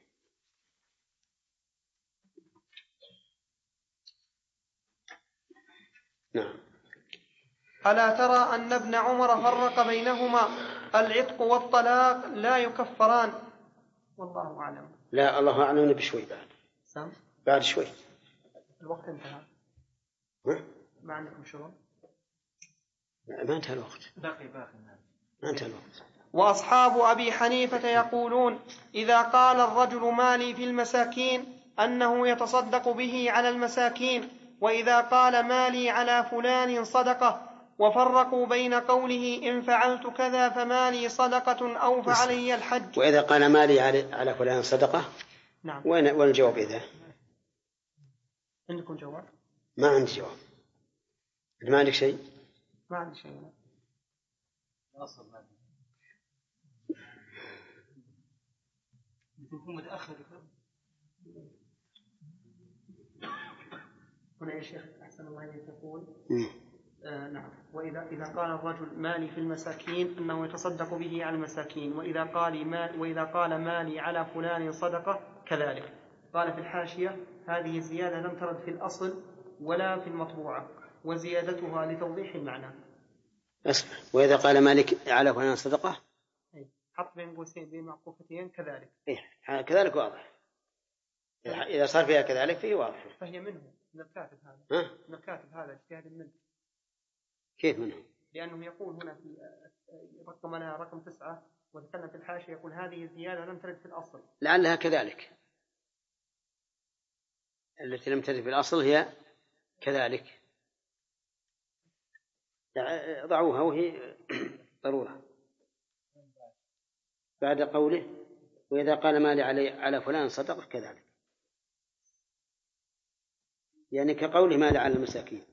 نعم. ألا ترى أن ابن عمر فرق بينهما العتق والطلاق لا يكفران. والله أعلم. لا الله أعلم بشوي بعد شوي. الوقت انتهى. ما عندكم شغل؟ ما انتهى الوقت. باقي ما انتهى الوقت. وأصحاب أبي حنيفة يقولون إذا قال الرجل مالي في المساكين أنه يتصدق به على المساكين، وإذا قال مالي على فلان صدقة، وفرقوا بين قوله إن فعلت كذا فمالي صدقة أو فعلي الحج. وإذا قال مالي على فلان صدقة. نعم. وين الجواب إذا؟ عندكم جواب؟ ما عندي جواب. ما عندك شيء؟ ما عندي شيء. يكون متأخر. هنا يا شيخ أحسن الله إليك تقول نعم. وإذا قال الرجل مالي في المساكين أنه يتصدق به على المساكين، وإذا قال مالي على فلان صدقة كذلك. قال في الحاشية هذه الزيادة لم ترد في الأصل ولا في المطبوعة، وزيادتها لتوضيح المعنى. أسمع. وإذا قال مالك على فلان صدقة حط بين قوسين بين معقوفتين كذلك. كذلك واضح. إذا صار فيها كذلك فيه واضح. فهي منه من الكاتب هذا. من الكاتب هذا اجتهاد منه. كيف منه؟ لأنه يقول هنا في رقم 9 وذكرنا في الحاشية يقول هذه الزيادة لم ترد في الأصل. لعلها كذلك. التي لم ترد في الأصل هي كذلك. ضعوها وهي ضرورة. بعد قوله وإذا قال مالي على فلان صدقة كذلك، يعني كقوله مالي على المساكين.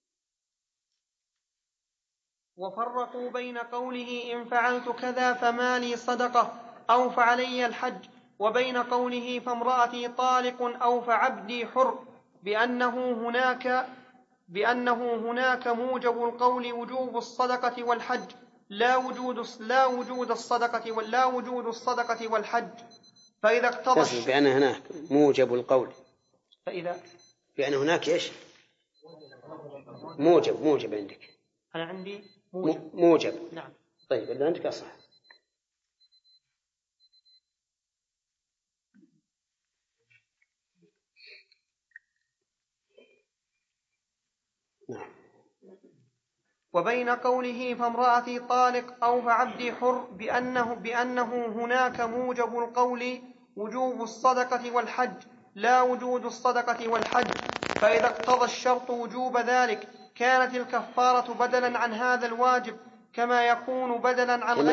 وفرقوا بين قوله إن فعلت كذا فمالي صدقة أو فعلي الحج، وبين قوله فامرأتي طالق أو فعبدي حر، بأنه هناك موجب القول وجوب الصدقة والحج لا وجود الصدقة والحج. فإذا اقتضى بأن هناك موجب القول. بأن هناك إيش؟ موجب عندك. أنا عندي موجب. نعم. طيب اللي عندك أصح. نعم. وبين قوله فامرأتي طالق أو فعبدي حر بأنه هناك موجب القول وجوب الصدقة والحج لا وجود الصدقة والحج. فإذا اقتضى الشرط وجوب ذلك كانت الكفارة بدلا عن هذا الواجب كما يكون بدلا عن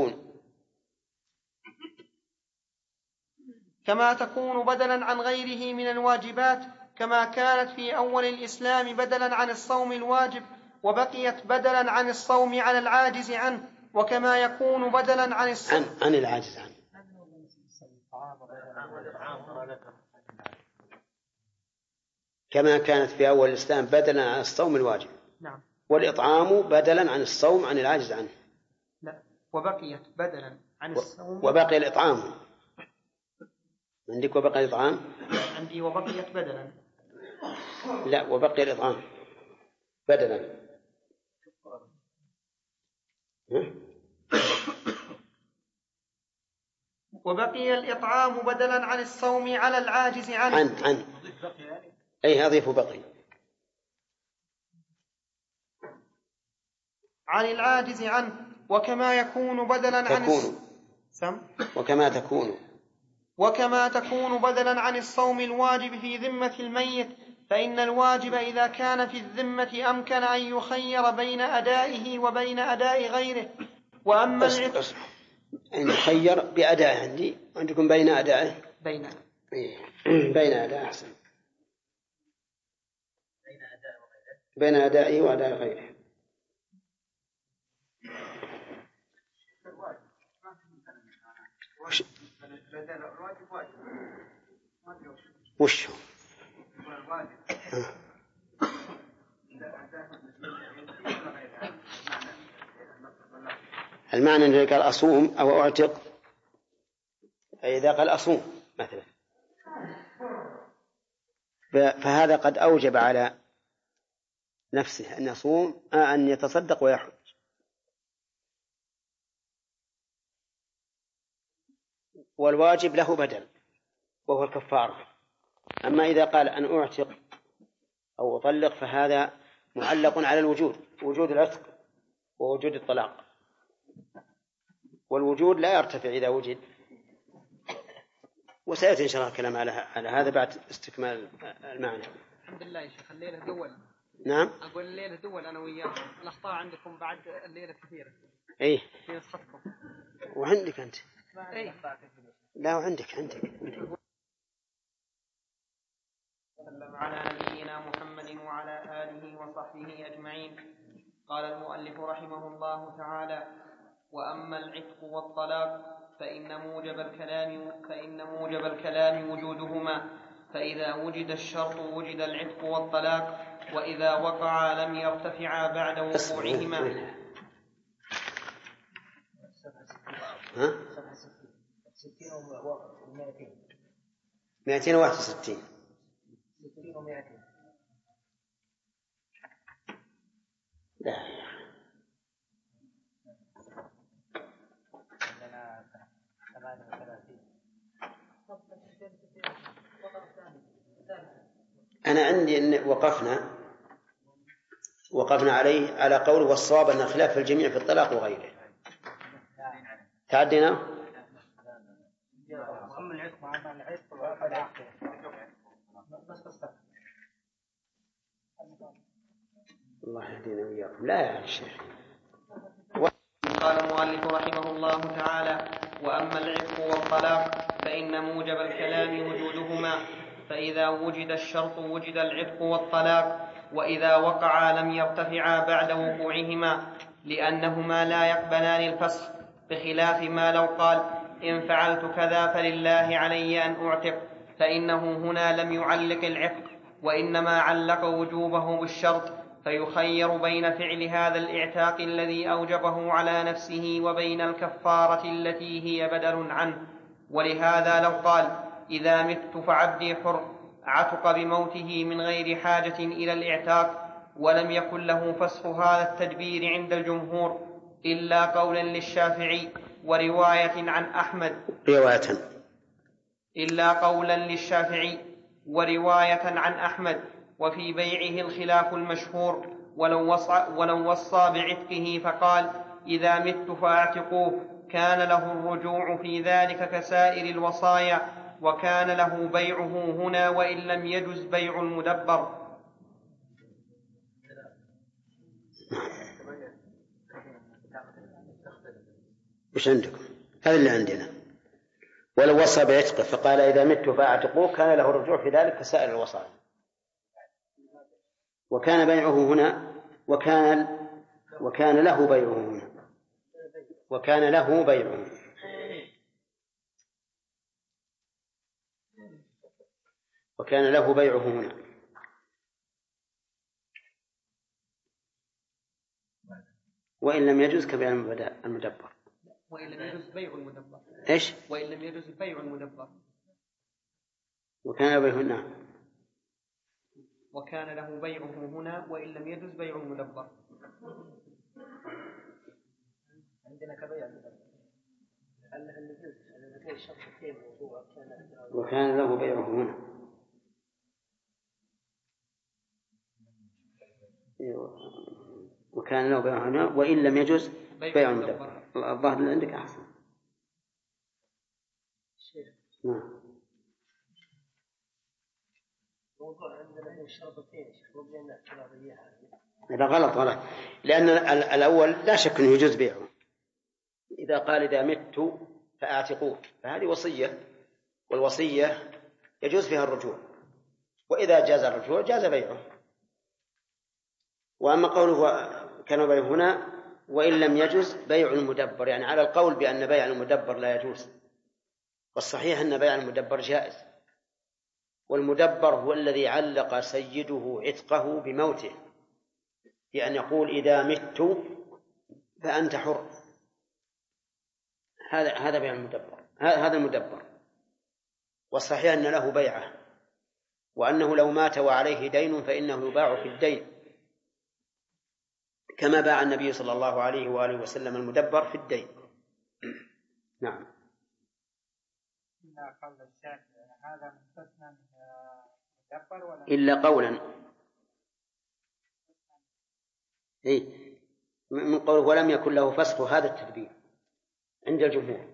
كما تكون بدلا عن غيره من الواجبات، كما كانت في أول الإسلام بدلا عن الصوم الواجب وبقيت بدلا عن الصوم على العاجز عنه، وكما يكون بدلا عن الصوم عن العاجز عنه، كما كانت في أول الإسلام بدلا عن الصوم الواجب. نعم. والإطعام بدلا عن الصوم عن العاجز عنه. لا، وبقيت بدلا عن الصوم. وبقي الإطعام عندك. وبقي الإطعام عندي وبقيت بدلا. لا، وبقي الإطعام بدلا. وبقي الإطعام بدلا عن الصوم على العاجز عنه. عن أي أضيف بقي عن العاجز عنه، وكما يكون بدلا عن وكما تكون بدلا عن الصوم الواجب في ذمة الميت، فإن الواجب إذا كان في الذمة أمكن أن يخير بين أدائه وبين أداء غيره. وأما أن يخير بأداء، عندكم بين أدائه بين أداء أحسن، بين أدائه وأداء غيره. وش المعنى أنه قال أصوم أو أعتق، فإذا قال أصوم مثلا فهذا قد أوجب على نفسه أن يصوم أن يتصدق ويحج. والواجب له بدل وهو الكفارة. أما إذا قال أن أعتق أو أطلق فهذا معلق على وجود العتق ووجود الطلاق، والوجود لا يرتفع إذا وجد. وسيأتي إن شاء الله الكلام على هذا بعد استكمال المعنى. الحمد لله يا شيخ، الليلة دول. نعم. أقول الليلة دول أنا وياكم، الأخطاء عندكم بعد الليلة كثيرة. إيه. في نسختكم. وعندك أنت. إيه. لا وعندك. وسلم على نبينا محمد وعلى آله وصحبه أجمعين. قال المؤلف رحمه الله تعالى: وأما العتق والطلاق فإن موجب الكلام وجودهما، فإذا وجد الشرط وجد العتق والطلاق، وإذا وقعا لم يرتفعا بعد وقوعهما. 261. لا أنا عندي أن وقفنا عليه على قول والصواب أن الخلاف في الجميع في الطلاق وغيره. تعدينا الله يهدينا وإياكم. لا يا شيخ. قال المؤلف رحمه الله تعالى: وأما العتق والطلاق فإن موجب الكلام وجودهما، فإذا وجد الشرط وجد العتق والطلاق، وإذا وقعا لم يرتفعا بعد وقوعهما، لأنهما لا يقبلان الفسخ، بخلاف ما لو قال: إن فعلت كذا فلله علي أن أعتق، فإنه هنا لم يعلق العتق، وإنما علق وجوبه بالشرط، فيخير بين فعل هذا الاعتاق الذي أوجبه على نفسه وبين الكفارة التي هي بدل عنه. ولهذا لو قال: إذا مت فعبدي حر، عتق بموته من غير حاجة إلى الاعتاق، ولم يكن له فسخ هذا التدبير عند الجمهور إلا قولا للشافعي ورواية عن أحمد، وفي بيعه الخلاف المشهور. ولو وصى بعتقه فقال: إذا مت فاعتقوه، كان له الرجوع في ذلك كسائر الوصايا، وكان له بيعه هنا وإن لم يجز بيع المدبر. وش عندكم؟ هذا اللي عندنا. ولو وصى بعتقه فقال: إذا مت فاعتقوه، كان له الرجوع في ذلك كسائر الوصايا، وكان بيعه هنا وكان له بيعه هنا وكان له بيعه هنا وإن لم يجوز كبيع المدبر. وإن لم يجوز بيع المدبر. إيش؟ وإن لم يجوز بيع المدبر. وكان بيعه هنا وكان له بيعه هنا وإن لم يجوز بيع المدبر. عندنا كبيع وكان له بيعه هنا. وكان له بيعه هنا وإن لم يجوز بيع المدبر. الظاهر اللي عندك أحسن. نعم. موضوع عندنا الشربتين هذا غلط لأن الأول لا شك أنه يجوز بيعه. إذا قال إذا مت فأعتقوه فهذه وصية، والوصية يجوز فيها الرجوع، وإذا جاز الرجوع جاز بيعه. وأما قوله كان بيع هنا وإن لم يجوز بيع المدبر، يعني على القول بأن بيع المدبر لا يجوز، والصحيح أن بيع المدبر جائز. والمدبر هو الذي علق سيده عتقه بموته، بأن يقول إذا مت فأنت حر. هذا بيع المدبر، هذا المدبر. والصحيح أن له بيعه، وأنه لو مات وعليه دين فإنه يباع في الدين، كما باع النبي صلى الله عليه وآله وسلم المدبر في الدين. نعم. هذا مستثنى من المدبر ولا إلا قولا من قوله ولم يكن له فسخ هذا التدبير عند الجمهور.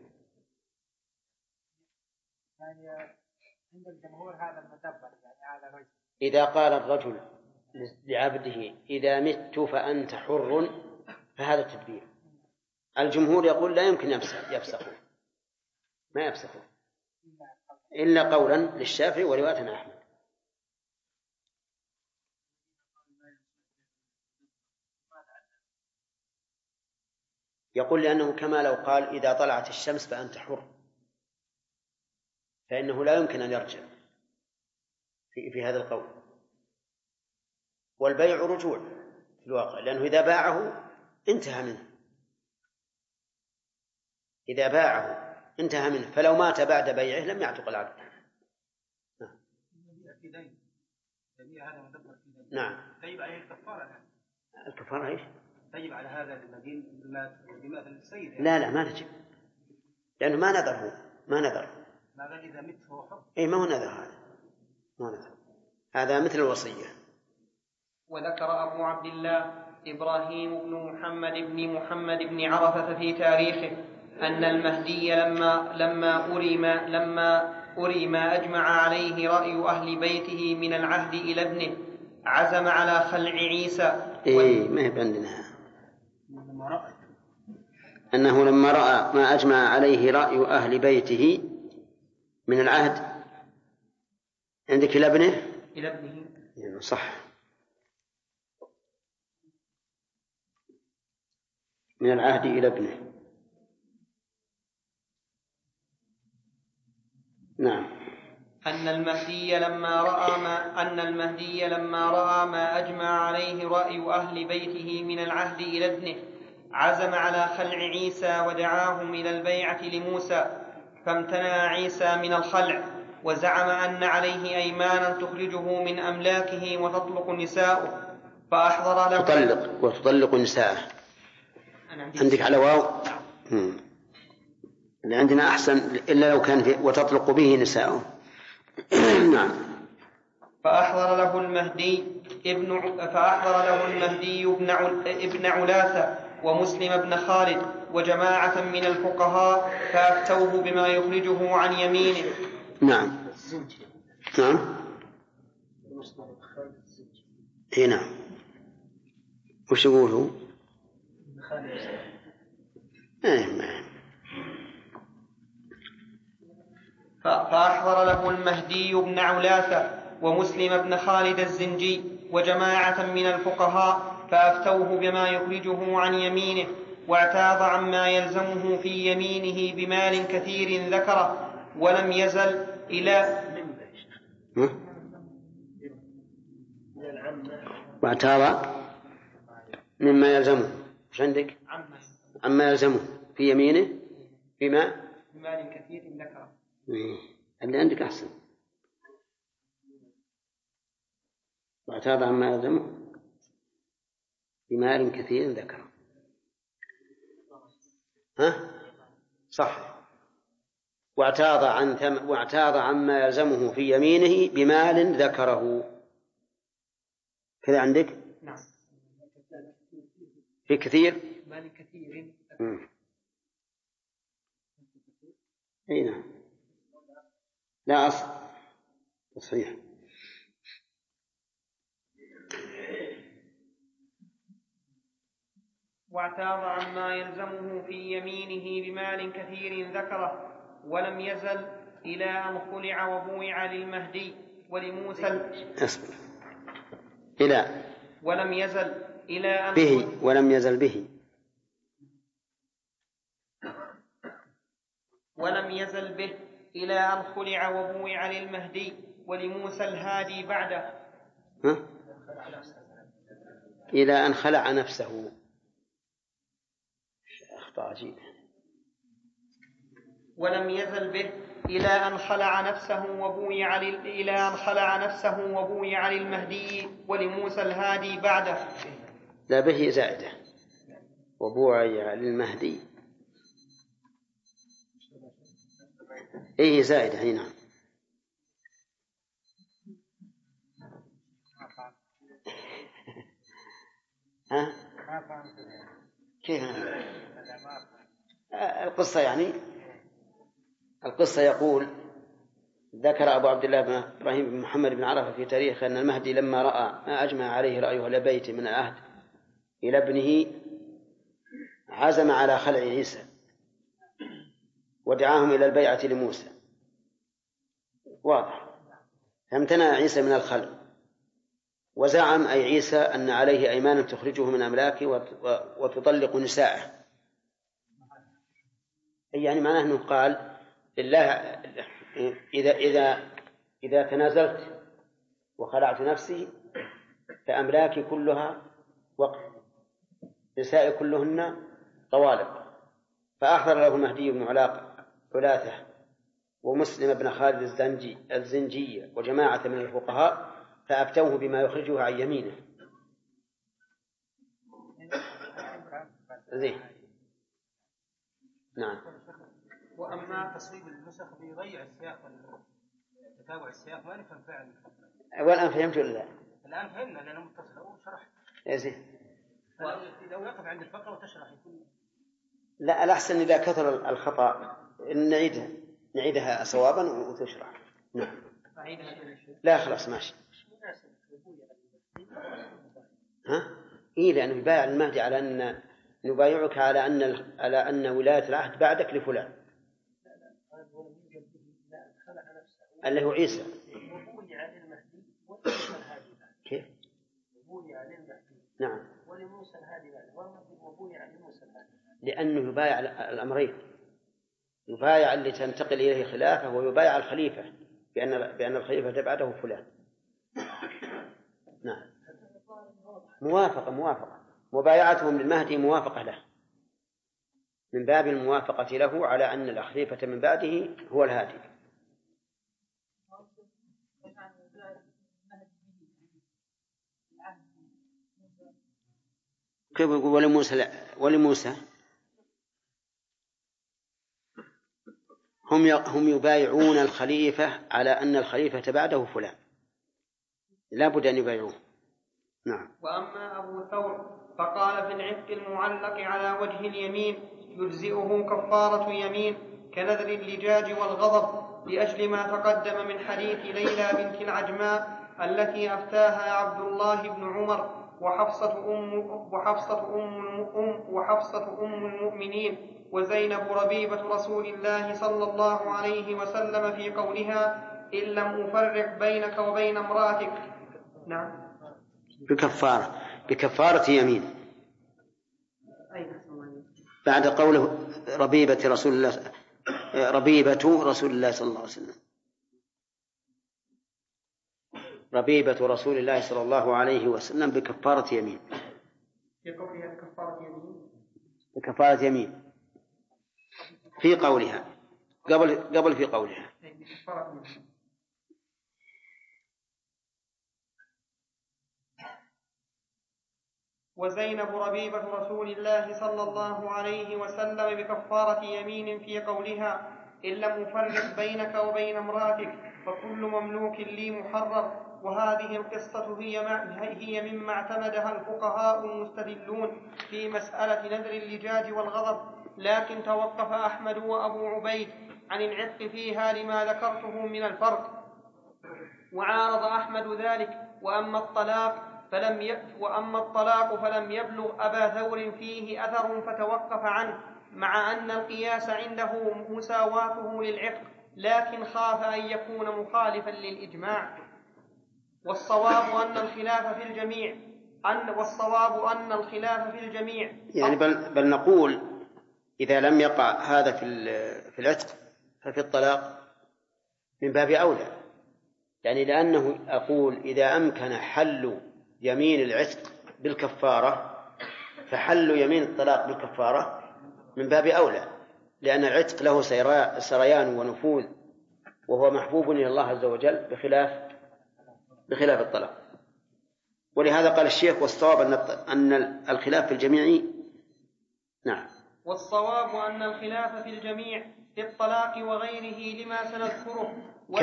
يعني عند الجمهور هذا المدبر، يعني هذا رجل إذا قال الرجل لعبده إذا مت فأنت حر فهذا التدبير. الجمهور يقول لا يمكن يفسخه، ما يفسخه إلا قولا للشافعي ورواية أحمد. يقول لأنه كما لو قال إذا طلعت الشمس فأنت حر، فإنه لا يمكن أن يرجع في هذا القول. والبيع رجوع في الواقع، لأنه إذا باعه انتهى منه، إذا باعه انتهى منه، فلو مات بعد بيعه لم يعتق العبد. نعم. طيب عليه الكفارة. الكفارة إيش؟ طيب على هذا المدين بماء السيد. لا ما نجب، لأنه ما نذر. ما قال إذا مت هو حر. إيه ما هو نذر هذا، ما نذر. هذا مثل الوصية. وذكر أبو عبد الله إبراهيم بن محمد بن عرفة في تاريخه أن المهدي لما أري ما أجمع عليه رأي أهل بيته من العهد إلى ابنه عزم على خلع عيسى. ما هي عندنا أنه لما رأى ما أجمع عليه رأي أهل بيته من العهد عندك إلى ابنه صح، من العهد إلى ابنه. نعم. أن المهدي لما رأى ما أجمع عليه رأي أهل بيته من العهد إلى ابنه عزم على خلع عيسى ودعاهم إلى البيعة لموسى، فامتنع عيسى من الخلع، وزعم أن عليه أيمانا تخرجه من أملاكه وتطلق نساؤه، فأحضر له وتطلق نساءه. عندك على واو؟ اللي عندنا أحسن، إلا لو كان وتطلق به نساؤه. نعم. فأحضر له المهدي ابن علاثة ومسلم بن خالد وجماعة من الفقهاء فأفتوه بما يخرجه عن يمينه. نعم. نعم. وش يقوله؟ فأحضر له المهدي بن علاثة ومسلم بن خالد الزنجي وجماعة من الفقهاء فأفتوه بما يخرجه عن يمينه، واعتاض عما يلزمه في يمينه بمال كثير ذكره، ولم يزل إلى واعتاض مما يلزمه. وش عندك؟ عما يلزمه في يمينه بمال كثير ذكره. اللي عندك أحسن. واعتاض عما يلزمه بمال كثير ذكره. صح. واعتاض عما يلزمه في يمينه بمال ذكره. كذا عندك؟ نعم. في كثير؟ مال كثير. أي نعم. لا أصل صحيح. واعتاض عما يلزمه في يمينه بمال كثير ذكره ولم يزل إلى أن خلع وبويع للمهدي ولموسى ولم يزل إلى أن ولم يزل به ولم يزل به إلى أن خلع وبويع للمهدي ولموسى الهادي بعده. إلى أن خلع نفسه. أخطأ عجيب. ولم يزل به إلى أن خلع نفسه وبويع للمهدي ولموسى الهادي بعده. لا به زائدة وبويع للمهدي. إيه زائدة هنا. ها؟ كيف القصة يعني؟ القصة يقول ذكر أبو عبد الله بن إبراهيم بن محمد بن عرفة في تاريخ أن المهدي لما رأى ما أجمع عليه رأيه لبيت من العهد إلى ابنه عزم على خلع عيسى ودعاهم إلى البيعة لموسى. واضح. فامتنع عيسى من الخلع وزعم أي عيسى أن عليه أيمانا تخرجه من أملاكه وتطلق نساءه. يعني معناه أنه قال لله إذا تنازلت وخلعت نفسي فأملاكي كلها وقف، نسائي كلهن طوالق. فأحضر له المهدي بن علاثة ومسلم بن خالد الزنجي وجماعة من الفقهاء فأفتوه بما يخرجه عن يمينه. زين. نعم. وأما تصويب النسخ بيضيع السياق تتابع السياق ما نفهم فعلا. والآن فهمت ولا لا؟ الآن فهمنا لأنه متصل وشرح. يا زين. لو يقف عند الفقرة وتشرح يكون. لا الأحسن إذا كثر الخطأ نعيدها صوابا وتشرح. نعم. لا خلاص ماشي. ها؟ إيه لأنه يبايع المهدي على أن نبايعك على أن ولاية العهد بعدك لفلان. اللي هو عيسى. كيف؟ نعم. لأنه يبايع الأمرين، يبايع اللي تنتقل إليه خلافة ويبايع الخليفة بأن الخليفة بعده فلان. نعم. موافقة مبايعتهم للمهدي موافقة له من باب الموافقة له على أن الخليفة من بعده هو الهادي. كيف يقول ولموسى هم يبايعون الخليفة على أن الخليفة بعده فلان، لا بد أن يبايعوه. نعم. وأما أبو ثور فقال في العتق المعلق على وجه اليمين يجزئه كفارة يمين كنذر اللجاج والغضب لأجل ما تقدم من حديث ليلى بنت العجماء التي أفتاها عبد الله بن عمر وحفصة أم المؤمنين وزينب ربيبة رسول الله صلى الله عليه وسلم في قولها إن لم أفرق بينك وبين امرأتك. نعم. بكفارة يمين بعد قوله ربيبة رسول الله صلى الله عليه وسلم. ربيبة رسول الله صلى الله عليه وسلم بكفارة يمين. بكفارة يمين في قولها قبل في قولها. وزينب ربيبة رسول الله صلى الله عليه وسلم بكفارة يمين في قولها إن لم أفرق بينك وبين امرأتك فكل مملوك لي محرر. وهذه القصة هي مما اعتمدها الفقهاء المستدلون في مسألة نذر اللجاج والغضب، لكن توقف أحمد وأبو عبيد عن العتق فيها لما ذكرته من الفرق، وعارض أحمد ذلك. وأما الطلاق فلم يبلغ أبا ثور فيه أثر فتوقف عنه، مع أن القياس عنده مساواته للعتق، لكن خاف أن يكون مخالفا للإجماع. والصواب أن الخلاف في الجميع يعني بل نقول إذا لم يقع هذا في العتق ففي الطلاق من باب أولى، يعني لأنه أقول إذا أمكن حل يمين العتق بالكفارة فحل يمين الطلاق بالكفارة من باب أولى، لأن العتق له سريان ونفوذ وهو محبوب إلى الله عز وجل بخلاف الطلاق. ولهذا قال الشيخ والصواب أن الخلاف في الجميع. نعم. والصواب أن الخلاف في الجميع في الطلاق وغيره لما سنذكره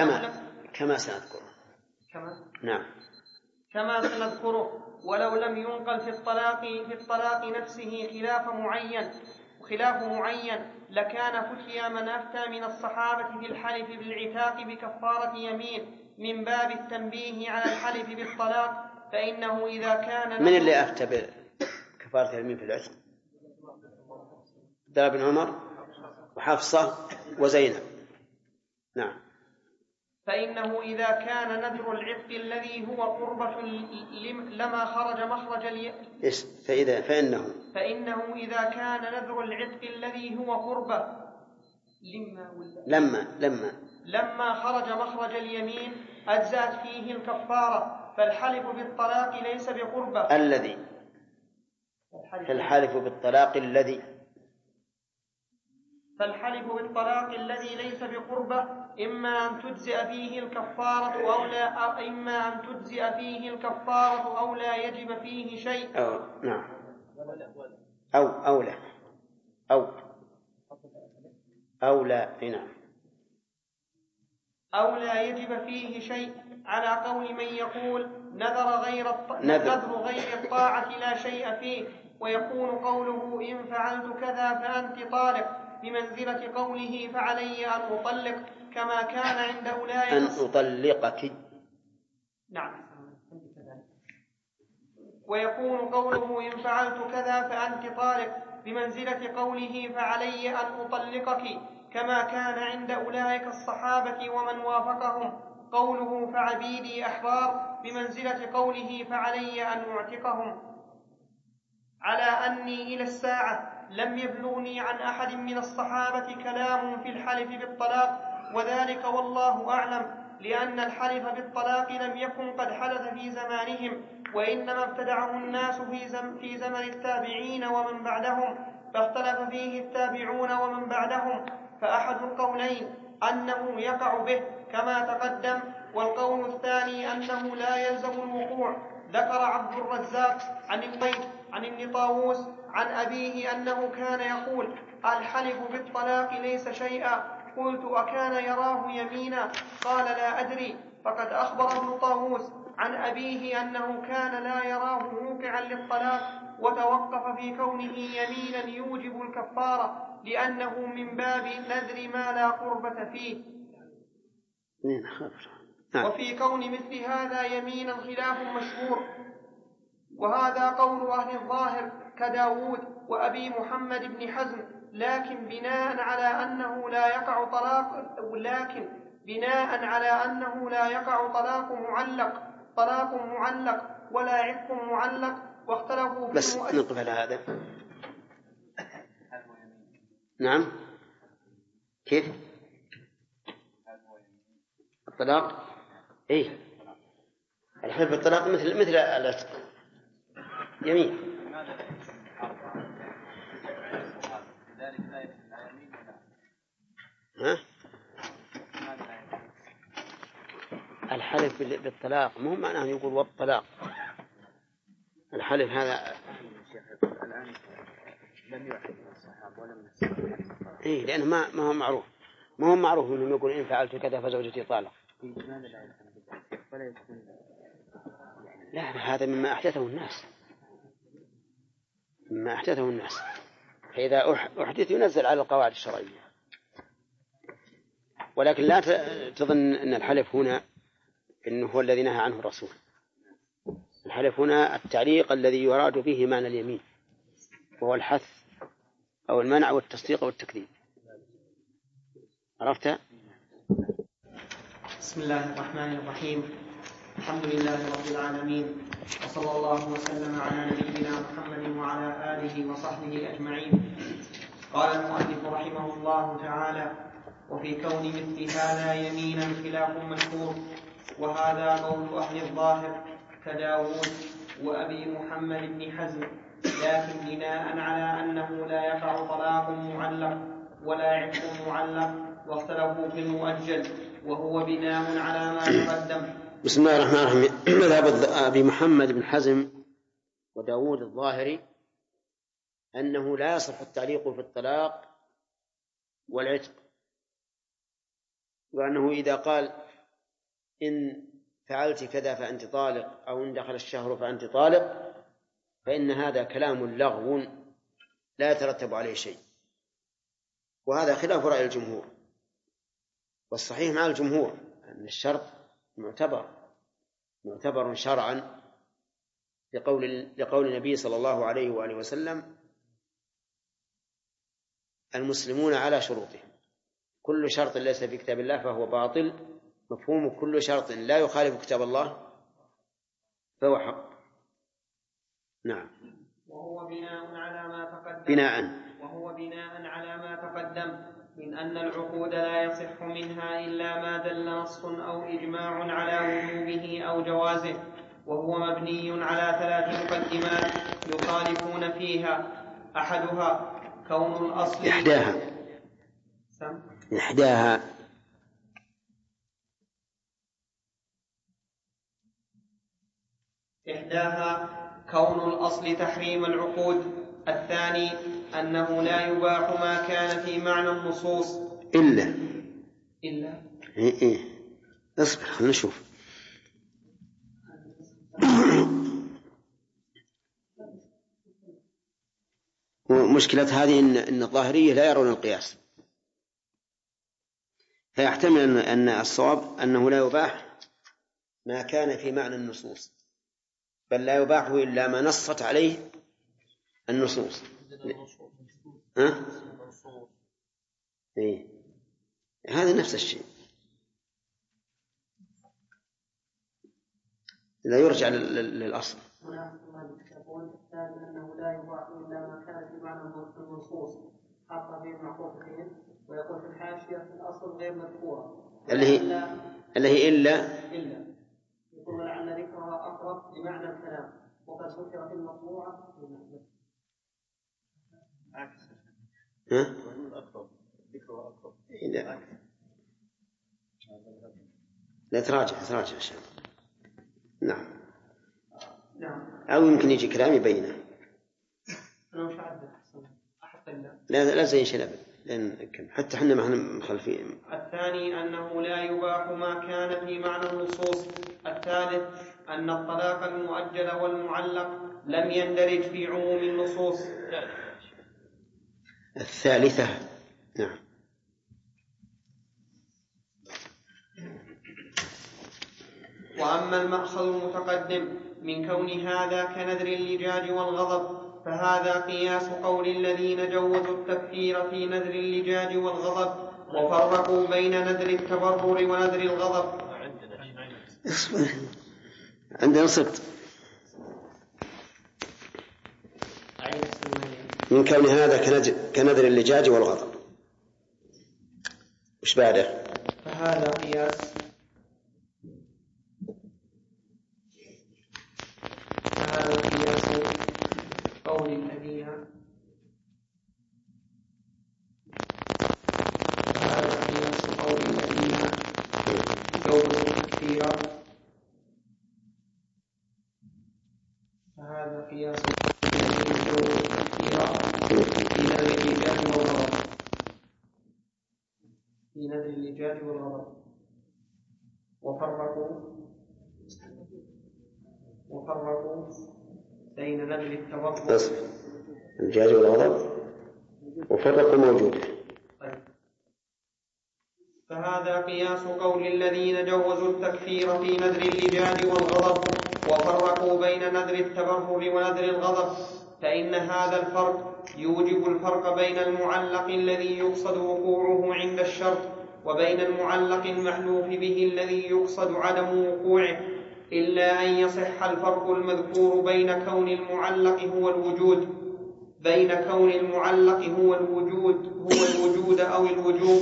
كما سنذكره. ولو لم ينقل في الطلاق نفسه خلاف معين لكان فتيا من أفتى من الصحابة في الحلف بالعتاق بكفارة يمين من باب التنبيه على الحلف بالطلاق، فإنه إذا كان من اللي أفتى بكفارة يمين في العتق؟ عبد الله بن عمر وحفصة وزينب. نعم. فإنه إذا كان نذر العتق الذي هو قربة لما خرج مخرج فإنه إذا كان نذر العتق الذي هو قربة لما خرج مخرج اليمين أجزأت فيه الكفارة. فالحلف بالطلاق ليس بقربة فالحلف بالطلاق الذي ليس بقربة إما أن تجزئ فيه الكفارة أو لا يجب فيه شيء أو لا يجب فيه شيء، على قول من يقول نذر غير الطاعة لا شيء فيه، ويكون قوله إن فعلت كذا فأنت طالق بمنزلة قوله فعلي أن أطلق، كما كان عند أولئك أن أطلقك. نعم. ويكون قوله إن فعلت كذا فأنت طالق بمنزلة قوله فعلي أن أطلقك، كما كان عند أولئك الصحابة ومن وافقهم قوله فعبيدي أحرار بمنزلة قوله فعلي أن أعتقهم. على أني إلى الساعة لم يبلغني عن أحد من الصحابة كلام في الحلف بالطلاق، وذلك والله أعلم لأن الحلف بالطلاق لم يكن قد حدث في زمانهم، وإنما ابتدعه الناس في زمن التابعين ومن بعدهم، فاختلف فيه التابعون ومن بعدهم، فأحد القولين أنه يقع به كما تقدم، والقول الثاني أنه لا يلزم الوقوع. ذكر عبد الرزاق عن ابن طاووس عن أبيه أنه كان يقول الحلف بالطلاق ليس شيئا. قلت أكان يراه يمينا؟ قال لا أدري. فقد أخبر ابن طاووس عن أبيه أنه كان لا يراه موقعا للطلاق، وتوقف في كونه يمينا يوجب الكفارة لأنه من باب نذر ما لا قربة فيه. وفي كون مثل هذا يمينا خلاف مشهور، وهذا قول أهل الظاهر كداود وأبي محمد بن حزم، لكن بناء على أنه لا يقع طلاق معلق ولا عتق معلق، واختلفوا بس نقف على هذا. نعم. كيف الطلاق؟ إيه الحلف بالطلاق مثل العتق يمين. الحلف بالطلاق مو معناه يقول والطلاق. الحلف هذا الآن لم يعد الصحابة ولا من الصحابة. إيه لأنه ما هو معروف. ما هو معروف أنهم يقول إن فعلت كذا فزوجتي طالق. لا هذا مما أحدثه الناس فإذا أحدث ينزل على القواعد الشرعية. ولكن لا تظن أن الحلف هنا إنه هو الذي نهى عنه الرسول. الحلف هنا التعليق الذي يراد فيه معنى اليمين، وهو الحث أو المنع والتصديق والتكذيب. عرفت؟ بسم الله الرحمن الرحيم. الحمد لله رب العالمين، وصلى الله وسلم على نبينا محمد وعلى آله وصحبه أجمعين. قال المؤلف رحمه الله تعالى: وفي كون مثل هذا يمينا خلاف مشهور، وهذا قول أهل الظاهر كداود وأبي محمد بن حزم، لكن بناء على أنه لا يقع طلاق معلق ولا عتق معلق، واختلفوا في المؤجل، وهو بناء على ما تقدم. بسم الله الرحمن الرحيم. مذهب أبي محمد بن حزم وداود الظاهري أنه لا يصح التعليق في الطلاق والعتق، وأنه إذا قال إن فعلت كذا فأنت طالق، أو إن دخل الشهر فأنت طالق، فإن هذا كلام لغو لا يترتب عليه شيء، وهذا خلاف رأي الجمهور. والصحيح مع الجمهور أن الشرط معتبر شرعا لقول النبي صلى الله عليه وآله وسلم: المسلمون على شروطهم، كل شرط ليس في كتاب الله فهو باطل. مفهوم كل شرط لا يخالف كتاب الله فهو حق. نعم. وهو بناء على ما تقدم من أن العقود لا يصح منها إلا ما دل نص أو إجماع على وجوبه أو جوازه، وهو مبني على 3 مقدمات يخالفون فيها. أحدها كون الأصل إحداها كون الأصل تحريم العقود. الثاني أنه لا يباح ما كان في معنى النصوص إلا اصبر خلنا نشوف. مشكلة هذه إن الظاهرية لا يرون القياس، فيحتمل أن الصواب أنه لا يباح ما كان في معنى النصوص، بل لا يباح إلا ما نصت عليه النصوص. هذا نفس الشيء، لا يرجع للأصل. يقول الثاني أنه لا يباح إلا ما كان في معنى النصوص حتى في المعقوفتين، ويقول في الحاشية في الأصل غير مذكورة اللي هي إلا يقول لعل ذكرها أقرب لمعنى الكلام، وقد ذكرت المطبوعة لا تراجع عشان نعم. أو يمكن يجي كلام يبينه. لا زي شلبه لأن حتى حنا ما مخالفين. الثاني أنه لا يباح ما كان في معنى النصوص. الثالث أن الطلاق المؤجل والمعلق لم يندرج في عموم النصوص. الثالثة نعم. وأما المأخذ المتقدم من كون هذا كنذر اللجاج والغضب، فهذا قياس قول الذين جوزوا التكفير في نذر اللجاج والغضب، وفرقوا بين نذر التبرر ونذر الغضب. عندنا صدق من كون هذا كنذر اللجاج والغضب. وش بعده؟ فهذا قياس قول الذين جوزوا التكفير. فهذا قياس في نذر الإيجاد والغضب. وفرقوا بين نذر التوضؤ الإيجاد والغضب وفرقوا موجوده. فهذا قياس قول الذين جوزوا التكفير في نذر الإيجاد والغضب وفرقوا بين نذر التبرر ونذر الغضب، فإن هذا الفرق يوجب الفرق بين المعلق الذي يقصد وقوعه عند الشرط وبين المعلق المحلوف به الذي يقصد عدم وقوعه، إلا أن يصح الفرق المذكور بين كون المعلق هو الوجود أو الوجوب،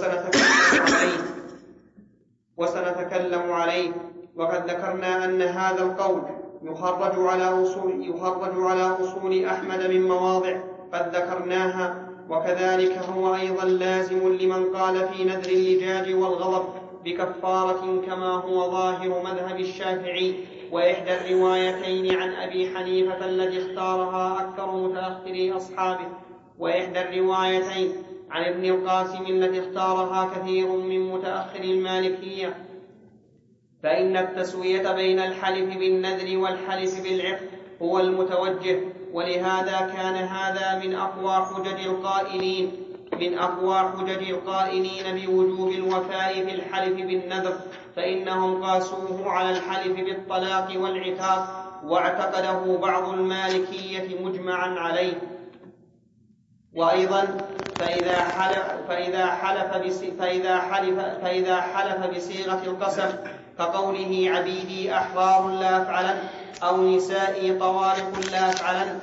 وسنتكلم عليه. وقد ذكرنا أن هذا القول يخرج على أصول أحمد من مواضع قد ذكرناها، وكذلك هو أيضا لازم لمن قال في نذر اللجاج والغضب بكفارة كما هو ظاهر مذهب الشافعي. وإحدى الروايتين عن أبي حنيفة التي اختارها أكثر متأخري أصحابه، وإحدى الروايتين عن ابن القاسم التي اختارها كثير من متأخر المالكية، فإن التسوية بين الحلف بالنذر والحلف بالعقد هو المتوجه، ولهذا كان هذا من أقوى حجج القائلين بوجوب الوفاء في الحلف بالنذر، فإنهم قاسوه على الحلف بالطلاق والعتاق، واعتقده بعض المالكية مجمعا عليه. وأيضا فإذا حلف بصيغة القسم كقوله عبيدي أحرار لا أفعلن أو نسائي طوالق لا أفعلن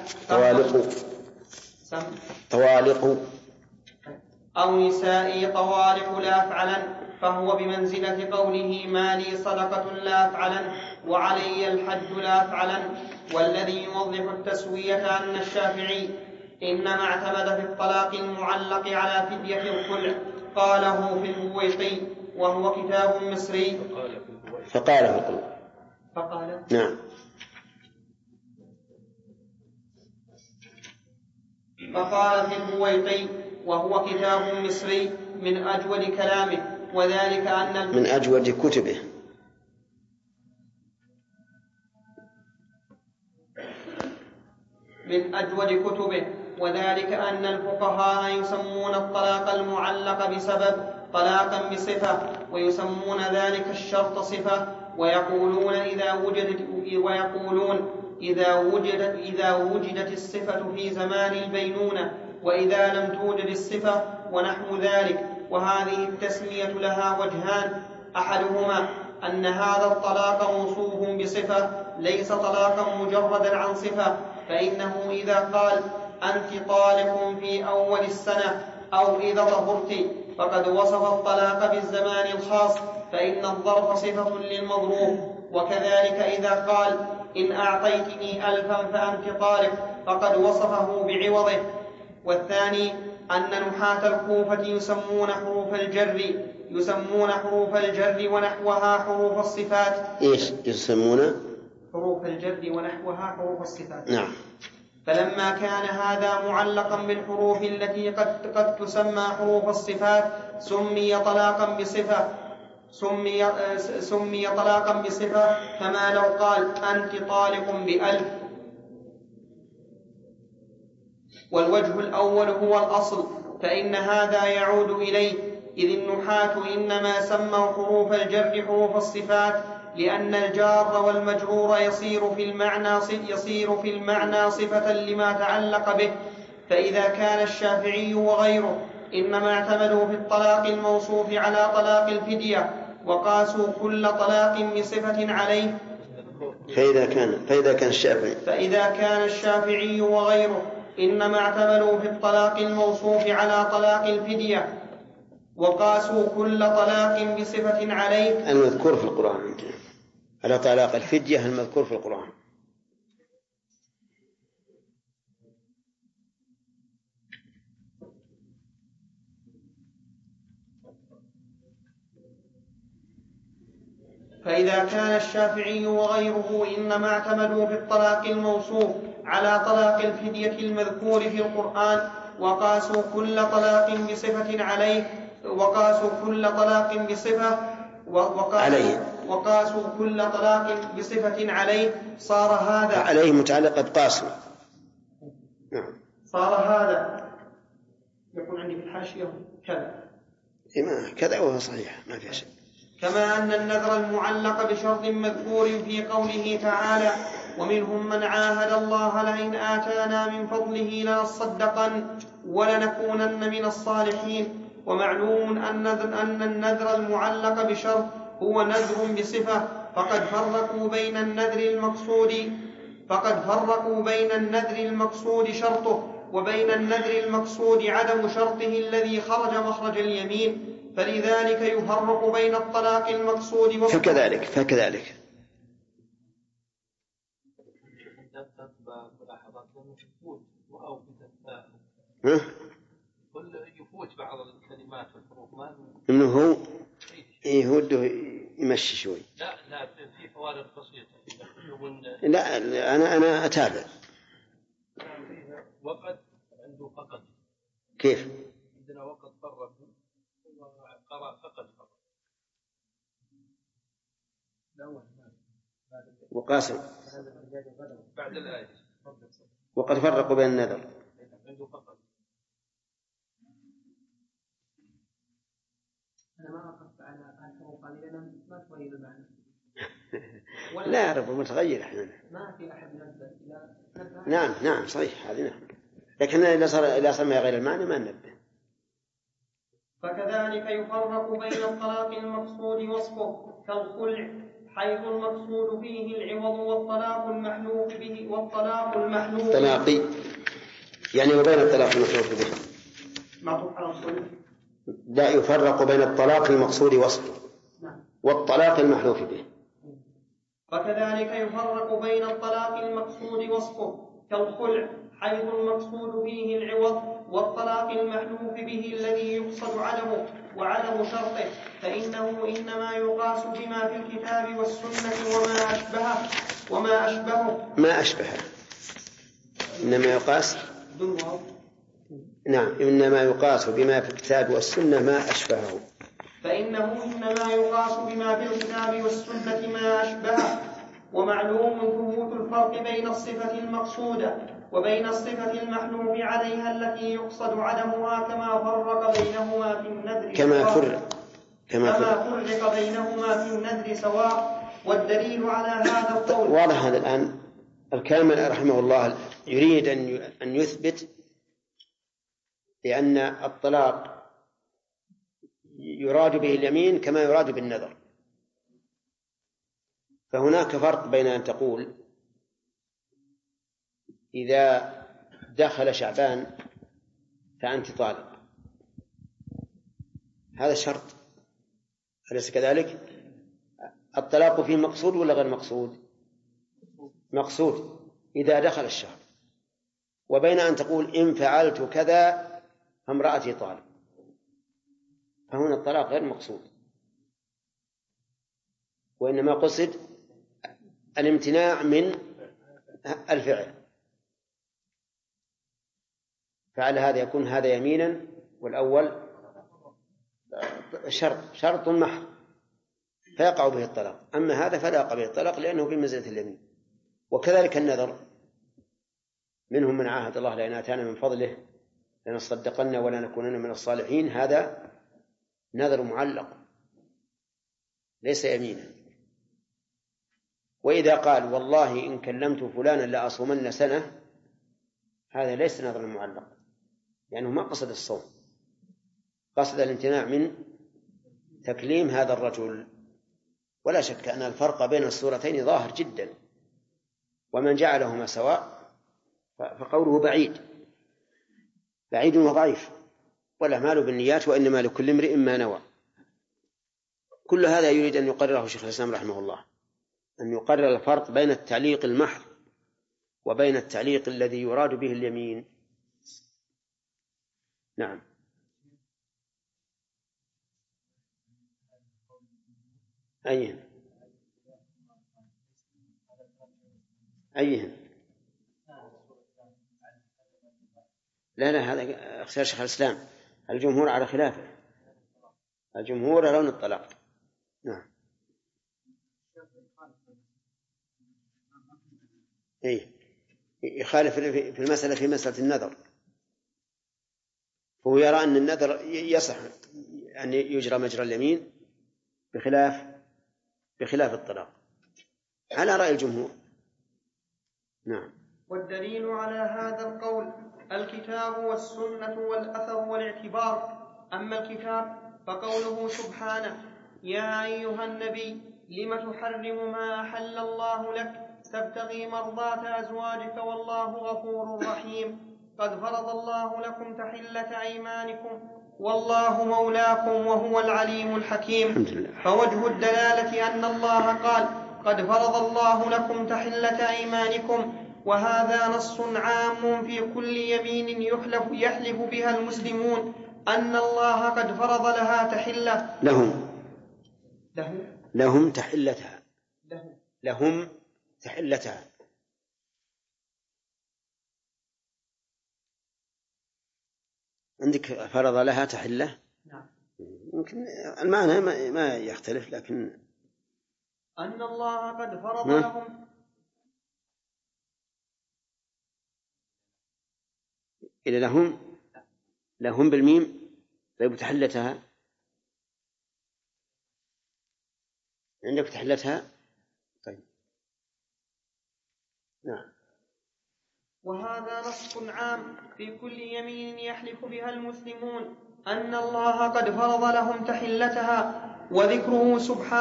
أو نسائي طوالق لا أفعلن فهو بمنزلة قوله ما لي صدقة لا أفعلن وعلي الحج لا أفعلن. والذي يوضح التسوية أن الشافعي إنما اعتمد في الطلاق المعلق على فدية الخلع، قاله في البويطي وهو كتاب مصري. فقال نعم. فقال في البويطي وهو كتاب مصري من أجود كلامه، وذلك أن من أجود كتبه وذلك أن الفقهاء يسمون الطلاق المعلق بسبب طلاقا بصفة، ويسمون ذلك الشرط صفة، ويقولون إذا وجدت الصفة في زمان البينونة، وإذا لم توجد الصفة ونحو ذلك. وهذه التسمية لها وجهان: أحدهما أن هذا الطلاق موصوف بصفة ليس طلاقا مجردا عن صفة، فإنه إذا قال أنت طالق في أول السنة أو إذا طهرت فقد وصف الطلاق بالزمان الخاص، فإن الظرف صفة للمظروف. وكذلك إذا قال إن أعطيتني 1000 فأنت طالق فقد وصفه بعوضه. والثاني أن نحاة الكوفة يسمون حروف الجر ونحوها حروف الصفات. إيش يسمون؟ حروف الجر ونحوها حروف الصفات. نعم. فلما كان هذا معلقا بالحروف التي قد تسمى حروف الصفات سمي طلاقا بصفة، كما لو قال أنت طالق ب1000. والوجه الأول هو الأصل، فإن هذا يعود إليه، إذ النحاة إنما سموا حروف الجر حروف الصفات لأن الجار والمجرور يصير في المعنى صفة لما تعلق به. فإذا كان الشافعي وغيره إنما اعتمدوا في الطلاق الموصوف على طلاق الفدية وقاسوا كل طلاق بصفة عليه، فإذا كان الشافعي وغيره إنما اعتمدوا في الطلاق الموصوف على طلاق الفدية وقاسوا كل طلاق بصفة عليه المذكور في القرآن على طلاق الفدية المذكور في القرآن. فإذا كان الشافعي وغيره إنما اعتمدوا في الطلاق الموصوف على طلاق الفدية المذكور في القرآن وقاسوا كل طلاق بصفة عليه، وقاسوا كل طلاق بصفة وقاسوا كل طلاق بصفة عليه صار هذا عليه متعلقة بقاسوا. صار هذا يكون عندي في الحاشية كذا وهو صحيح ما في شيء. كما أن النذر المعلق بشرط مذكور في قوله تعالى ومنهم من عاهد الله لئن آتانا من فضله لنصدقن ولنكونن من الصالحين. ومعلوم أن النذر المعلق بشرط هو نذر بصفة فقد فرقوا بين النذر المقصود شرطه وبين النذر المقصود عدم شرطه الذي خرج مخرج اليمين فلذلك يفرق بين الطلاق المقصود فكذلك يفوت بعض الكلمات والحروف إنه هو يهده يمشي شوي. لا في فوارق بسيطة. لا أنا أتابع. وقد عنده فقط. كيف؟ عندنا وقد فرق وقرأ فقط. وقاسم بعد الآية وقد فرقوا بين النذر. عنده فقط. أنا ما أقف على الحروف هذه لأنها ما تغير المعنى. لا رب متغير أحيانا. ما في أحد نبه نعم صحيح هذه نعم. لكن إذا صار ما يغير المعنى ما ننبه. فكذلك يفرق بين الطلاق المقصود وصفه كالخلع حيث المقصود فيه العوض والطلاق المحلوف به طلاقي يعني وبين الطلاق المحلوف به معطوف على الصلح. لا يفرق بين الطلاق المقصود وصفه والطلاق المحلوف به. فكذلك يفرق بين الطلاق المقصود وصفه كالخلع حيث المقصود فيه العوض والطلاق المحلوف به الذي يقصد عدمه وعدم شرطه فإنه إنما يقاس بما في الكتاب والسنة وما أشبهه إنما يقاس إنما يقاس بما في الكتاب والسنة ما أشبهه. فإنه إنما يقاس بما في الكتاب والسنة ما أشبهه. ومعلوم ثبوت الفرق بين الصفة المقصودة وبين الصفة المحلوف عليها التي يقصد عدمها كما فرق بينهما في النذر بينهما في النذر سواء. والدليل على هذا القول واضح هذا الآن. الكامل رحمه الله يريد أن يثبت بأن الطلاق يراد به اليمين كما يراد بالنذر. فهناك فرق بين أن تقول إذا دخل شعبان فأنت طالق، هذا شرط أليس كذلك؟ الطلاق فيه مقصود ولا غير مقصود؟ مقصود إذا دخل الشهر. وبين أن تقول إن فعلت كذا فامرأتي طالق، فهنا الطلاق غير مقصود وإنما قصد الامتناع من الفعل. فعلى هذا يكون هذا يمينا والأول شرط محض فيقع به الطلاق. أما هذا فلا يقع به الطلاق لأنه بمنزلة اليمين. وكذلك النذر منهم من عاهد الله لئن آتانا من فضله لنصدقن ولنكونن من الصالحين، هذا نذر معلق ليس يمينا. وإذا قال والله إن كلمت فلانا لأصومن سنة، هذا ليس نذر معلق لأنه ما قصد الصوم، قصد الامتناع من تكليم هذا الرجل. ولا شك أن الفرق بين الصورتين ظاهر جدا، ومن جعلهما سواء فقوله بعيد وضعيف. والأعمال بالنيات وإنما لكل امرئ ما نوى. كل هذا يريد أن يقرره شيخ الإسلام رحمه الله، أن يقرر الفرق بين التعليق المحض وبين التعليق الذي يراد به اليمين. نعم. أيهن لا هذا اختيار شيخ الإسلام، الجمهور على خلافه. الجمهور يرون الطلاق. نعم. إيه يخالف في المسألة، في مسألة النذر، هو يرى أن النذر يصح أن يجرى مجرى اليمين بخلاف الطلاق على رأي الجمهور. نعم. والدليل على هذا القول الكتاب والسنة والأثر والاعتبار. أما الكتاب فقوله سبحانه: يا أيها النبي لم تحرم ما أحل الله لك تبتغي مرضات أزواجك والله غفور رحيم، قد فرض الله لكم تحلة أيمانكم والله مولاكم وهو العليم الحكيم. فوجه الدلالة أن الله قال: قد فرض الله لكم تحلة أيمانكم، وهذا نص عام في كل يمين يحلف بها المسلمون أن الله قد فرض لها تحلة لهم تحلتها. عندك فرض لها تحلة. نعم. ممكن المعنى ما يختلف، لكن أن الله قد فرض لهم إلى لهم بالميم. طيب تحلتها عندك تحلتها. طيب نعم. وهذا نص عام في كل يمين يحلف بها المسلمون أن الله قد فرض لهم تحلتها، وذكره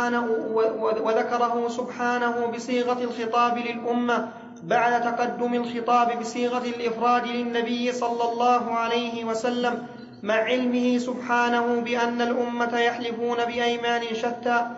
سبحانه بصيغة الخطاب للأمة بعد تقدم الخطاب بصيغة الإفراد للنبي صلى الله عليه وسلم، مع علمه سبحانه بأن الأمة يحلفون بأيمان شتى.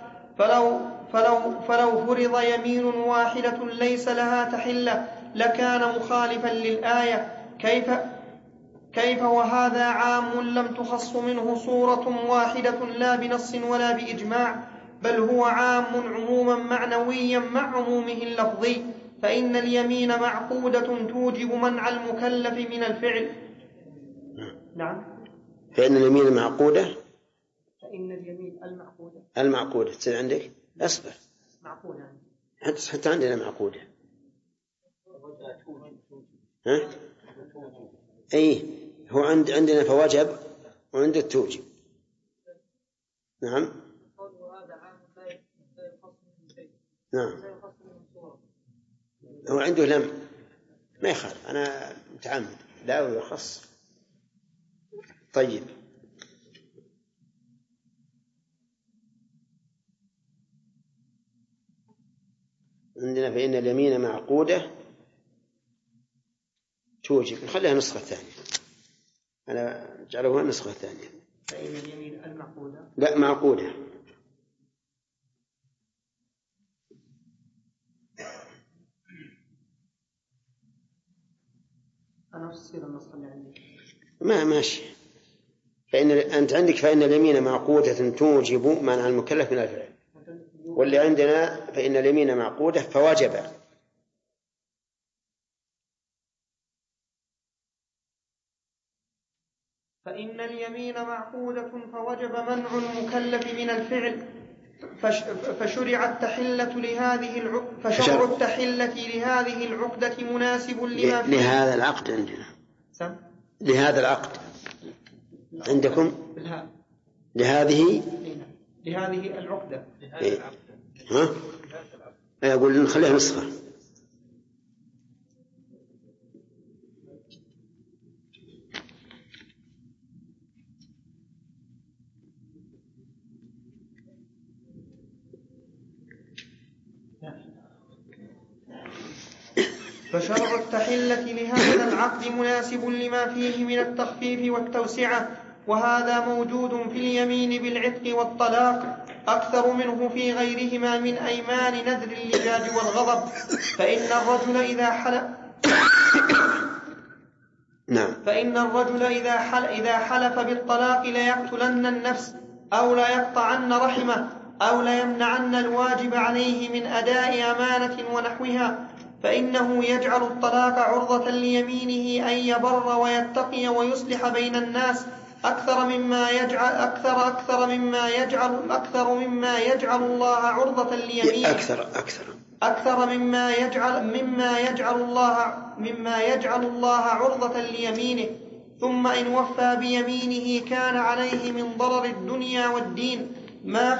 فلو فرض يمين واحدة ليس لها تحلة لكان مخالفا للآية. كيف وهذا عام لم تخص منه صورة واحدة لا بنص ولا بإجماع، بل هو عام عموما معنويا مع عمومه اللفظي. فإن اليمين معقودة توجب منع المكلف من الفعل. نعم. فإن اليمين معقودة. فإن اليمين المعقودة تصير عندك أصبر معقودة. حتى عندنا معقودة. ها؟ أي هو عندنا فوجب وعنده توجب. نعم. نعم. هو عنده لم ما يخالف، أنا متعمد لا ويخص. طيب عندنا فإن اليمين معقودة توجب. نخليها نسخة ثانية، أنا أجعلها نسخة ثانية. فإن اليمين المعقودة لا معقودة. أنا أفسر النص اللي عندي ما ماشي. أنت عندك فإن اليمين معقودة توجب منع المكلف من الفعل، واللي عندنا فإن اليمين معقودة فوجب. فإن اليمين معقودة فوجب منع المكلف من الفعل، فشرع التحلة لهذه العقدة مناسب لما فيه. لهذا العقد عندنا لهذا العقد عندكم لهذه العقدة. ها؟ أقول نخليها نسخة. فشرع التحلة لهذا العقد مناسب لما فيه من التخفيف والتوسعة، وهذا موجود في اليمين بالعتق والطلاق أكثر منه في غيرهما من أيمان نذر اللجاج والغضب. فإن الرجل إذا حلف بالطلاق ليقتلن النفس أو لا يقطعن رحمه أو لا يمنعن الواجب عليه من أداء أمانة ونحوها، فإنه يجعل الطلاق عرضة ليمينه أن يبر ويتقي ويصلح بين الناس أكثر مما يجعل الله عرضة ليمينه مما يجعل الله عرضة ليمينه. ثم إن وفى بيمينه كان عليه من ضرر الدنيا والدين ما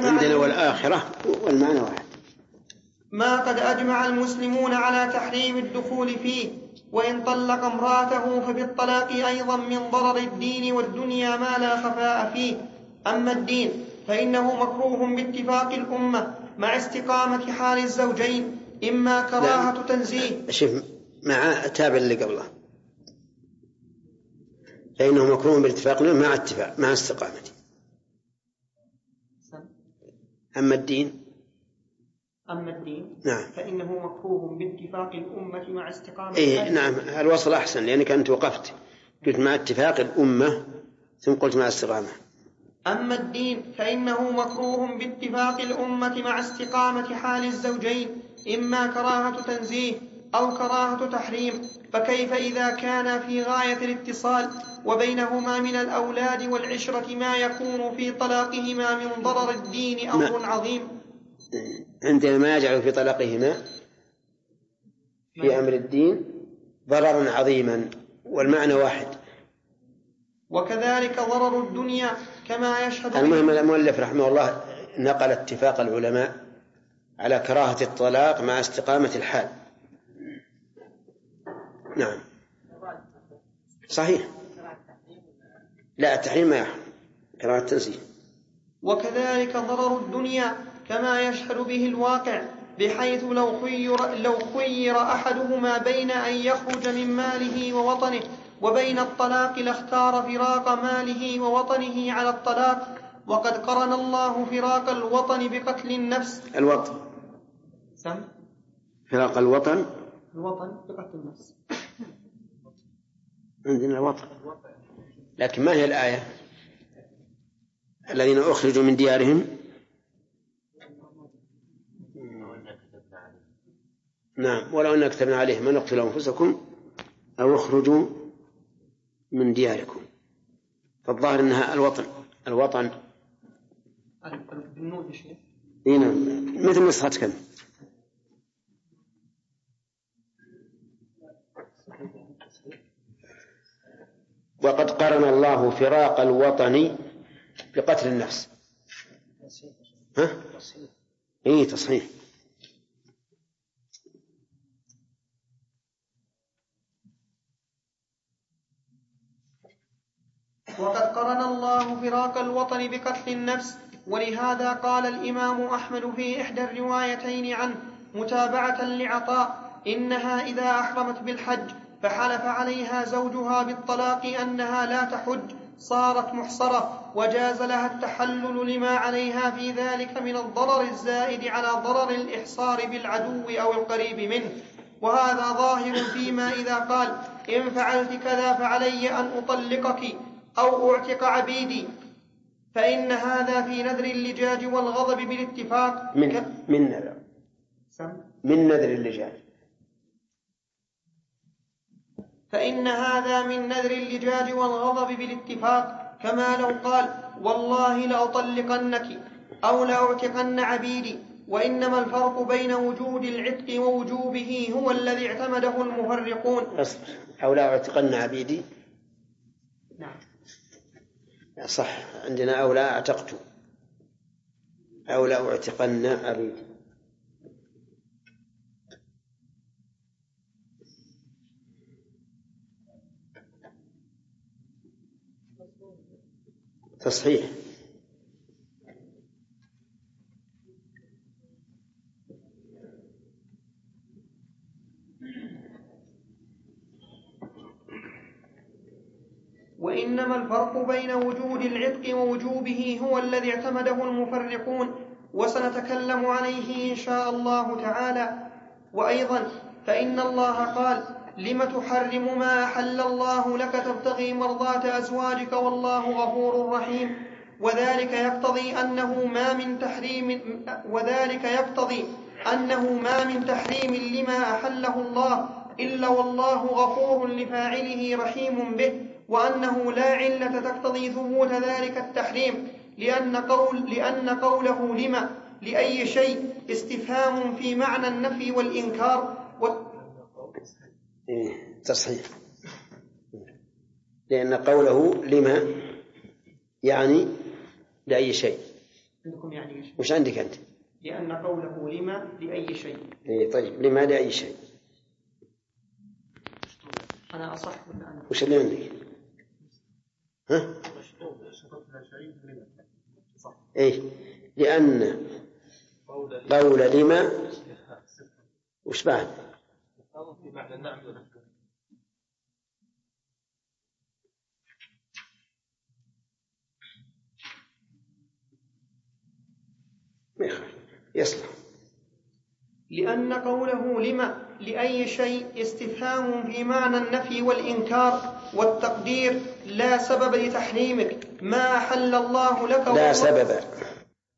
قد أجمع المسلمون على تحريم الدخول فيه. وإن طلق امرأته فبالطلاق أيضا من ضرر الدين والدنيا ما لا خفاء فيه. أما الدين فإنه مكروه باتفاق الأمة مع استقامة حال الزوجين، إما كراهة تنزيه. شوف مع تابع اللي قبله، فإنه مكروه باتفاق الأمة مع استقامة. أما الدين نعم فإنه مكروه باتفاق الأمة مع استقامة. نعم الوصل أحسن، لأنك أنت وقفت قلت مع اتفاق الأمة ثم قلت مع استقامة. أما الدين فإنه مكروه باتفاق الأمة مع استقامة حال الزوجين، إما كراهة تنزيه أو كراهة تحريم. فكيف إذا كان في غاية الاتصال وبينهما من الأولاد والعشرة ما يكون في طلاقهما من ضرر الدين أمر عظيم. عندنا ما يجعل في طلاقهما في أمر الدين ضررا عظيما، والمعنى واحد. وكذلك ضرر الدنيا كما يشهد. المهم المؤلف رحمه الله نقل اتفاق العلماء على كراهة الطلاق مع استقامة الحال. نعم صحيح، لا التحريم ما يحرم، كراهة التنزيه. وكذلك ضرر الدنيا كما يشهد به الواقع، بحيث لو خير أحدهما بين أن يخرج من ماله ووطنه وبين الطلاق لاختار فراق ماله ووطنه على الطلاق. وقد قرن الله فراق الوطن بقتل النفس. فراق الوطن بقتل النفس. عندنا الوطن، لكن ما هي الآية؟ الذين أخرجوا من ديارهم. نعم ولو أن كتبنا عليهم أن اقتلوا أنفسكم أو اخرجوا من دياركم. فالظاهر أنها الوطن مثل نسختك. وقد قرن الله فراق الوطن بقتل النفس. تصحيح. وقد قرن الله فراق الوطن بقتل النفس. ولهذا قال الإمام أحمد في إحدى الروايتين عنه متابعة لعطاء: إنها إذا أحرمت بالحج فحلف عليها زوجها بالطلاق أنها لا تحج صارت محصرة، وجاز لها التحلل لما عليها في ذلك من الضرر الزائد على ضرر الإحصار بالعدو أو القريب منه. وهذا ظاهر فيما إذا قال: إن فعلت كذا فعلي أن أطلقك أو أعتق عبيدي، فإن هذا في نذر اللجاج والغضب بالاتفاق. من نذر اللجاج، فإن هذا من نذر اللجاج والغضب بالاتفاق، كما لو قال: والله لأطلقنك أو لأعتقن عبيدي. وإنما الفرق بين وجود العتق ووجوبه هو الذي اعتمده المفرقون. أو لأعتقن عبيدي. نعم صح، عندنا أو لا أعتقت أو لا أعتقن عبيدي. تصحيح. وإنما الفرق بين وجود العتق ووجوبه هو الذي اعتمده المفرقون، وسنتكلم عليه إن شاء الله تعالى. وأيضا فإن الله قال: لم تحرم ما أحل الله لك تبتغي مرضاة أزواجك والله غفور رحيم. وذلك يقتضي أنه ما من تحريم لما أحله الله إلا والله غفور لفاعله رحيم به. وأنه لا علة تقتضي ثبوت ذلك التحريم، لأن قوله لما لأي شيء استفهام في معنى النفي والإنكار تصحيح، لأن قوله لما يعني لأي شيء. عندكم يعني شيء. وش عندك أنت؟ لأن قوله لما لأي شيء. طيب لما لأي شيء. أنا أصح ولا أنا؟ وش اللي عندك؟ ها؟ إيه، لأن قول لما وش بعد؟ يصلح. لأن قوله لما لأي شيء استفهام في معنى النفي والإنكار والتقدير، لا سبب لتحريمك ما أحل الله لك. لا سبب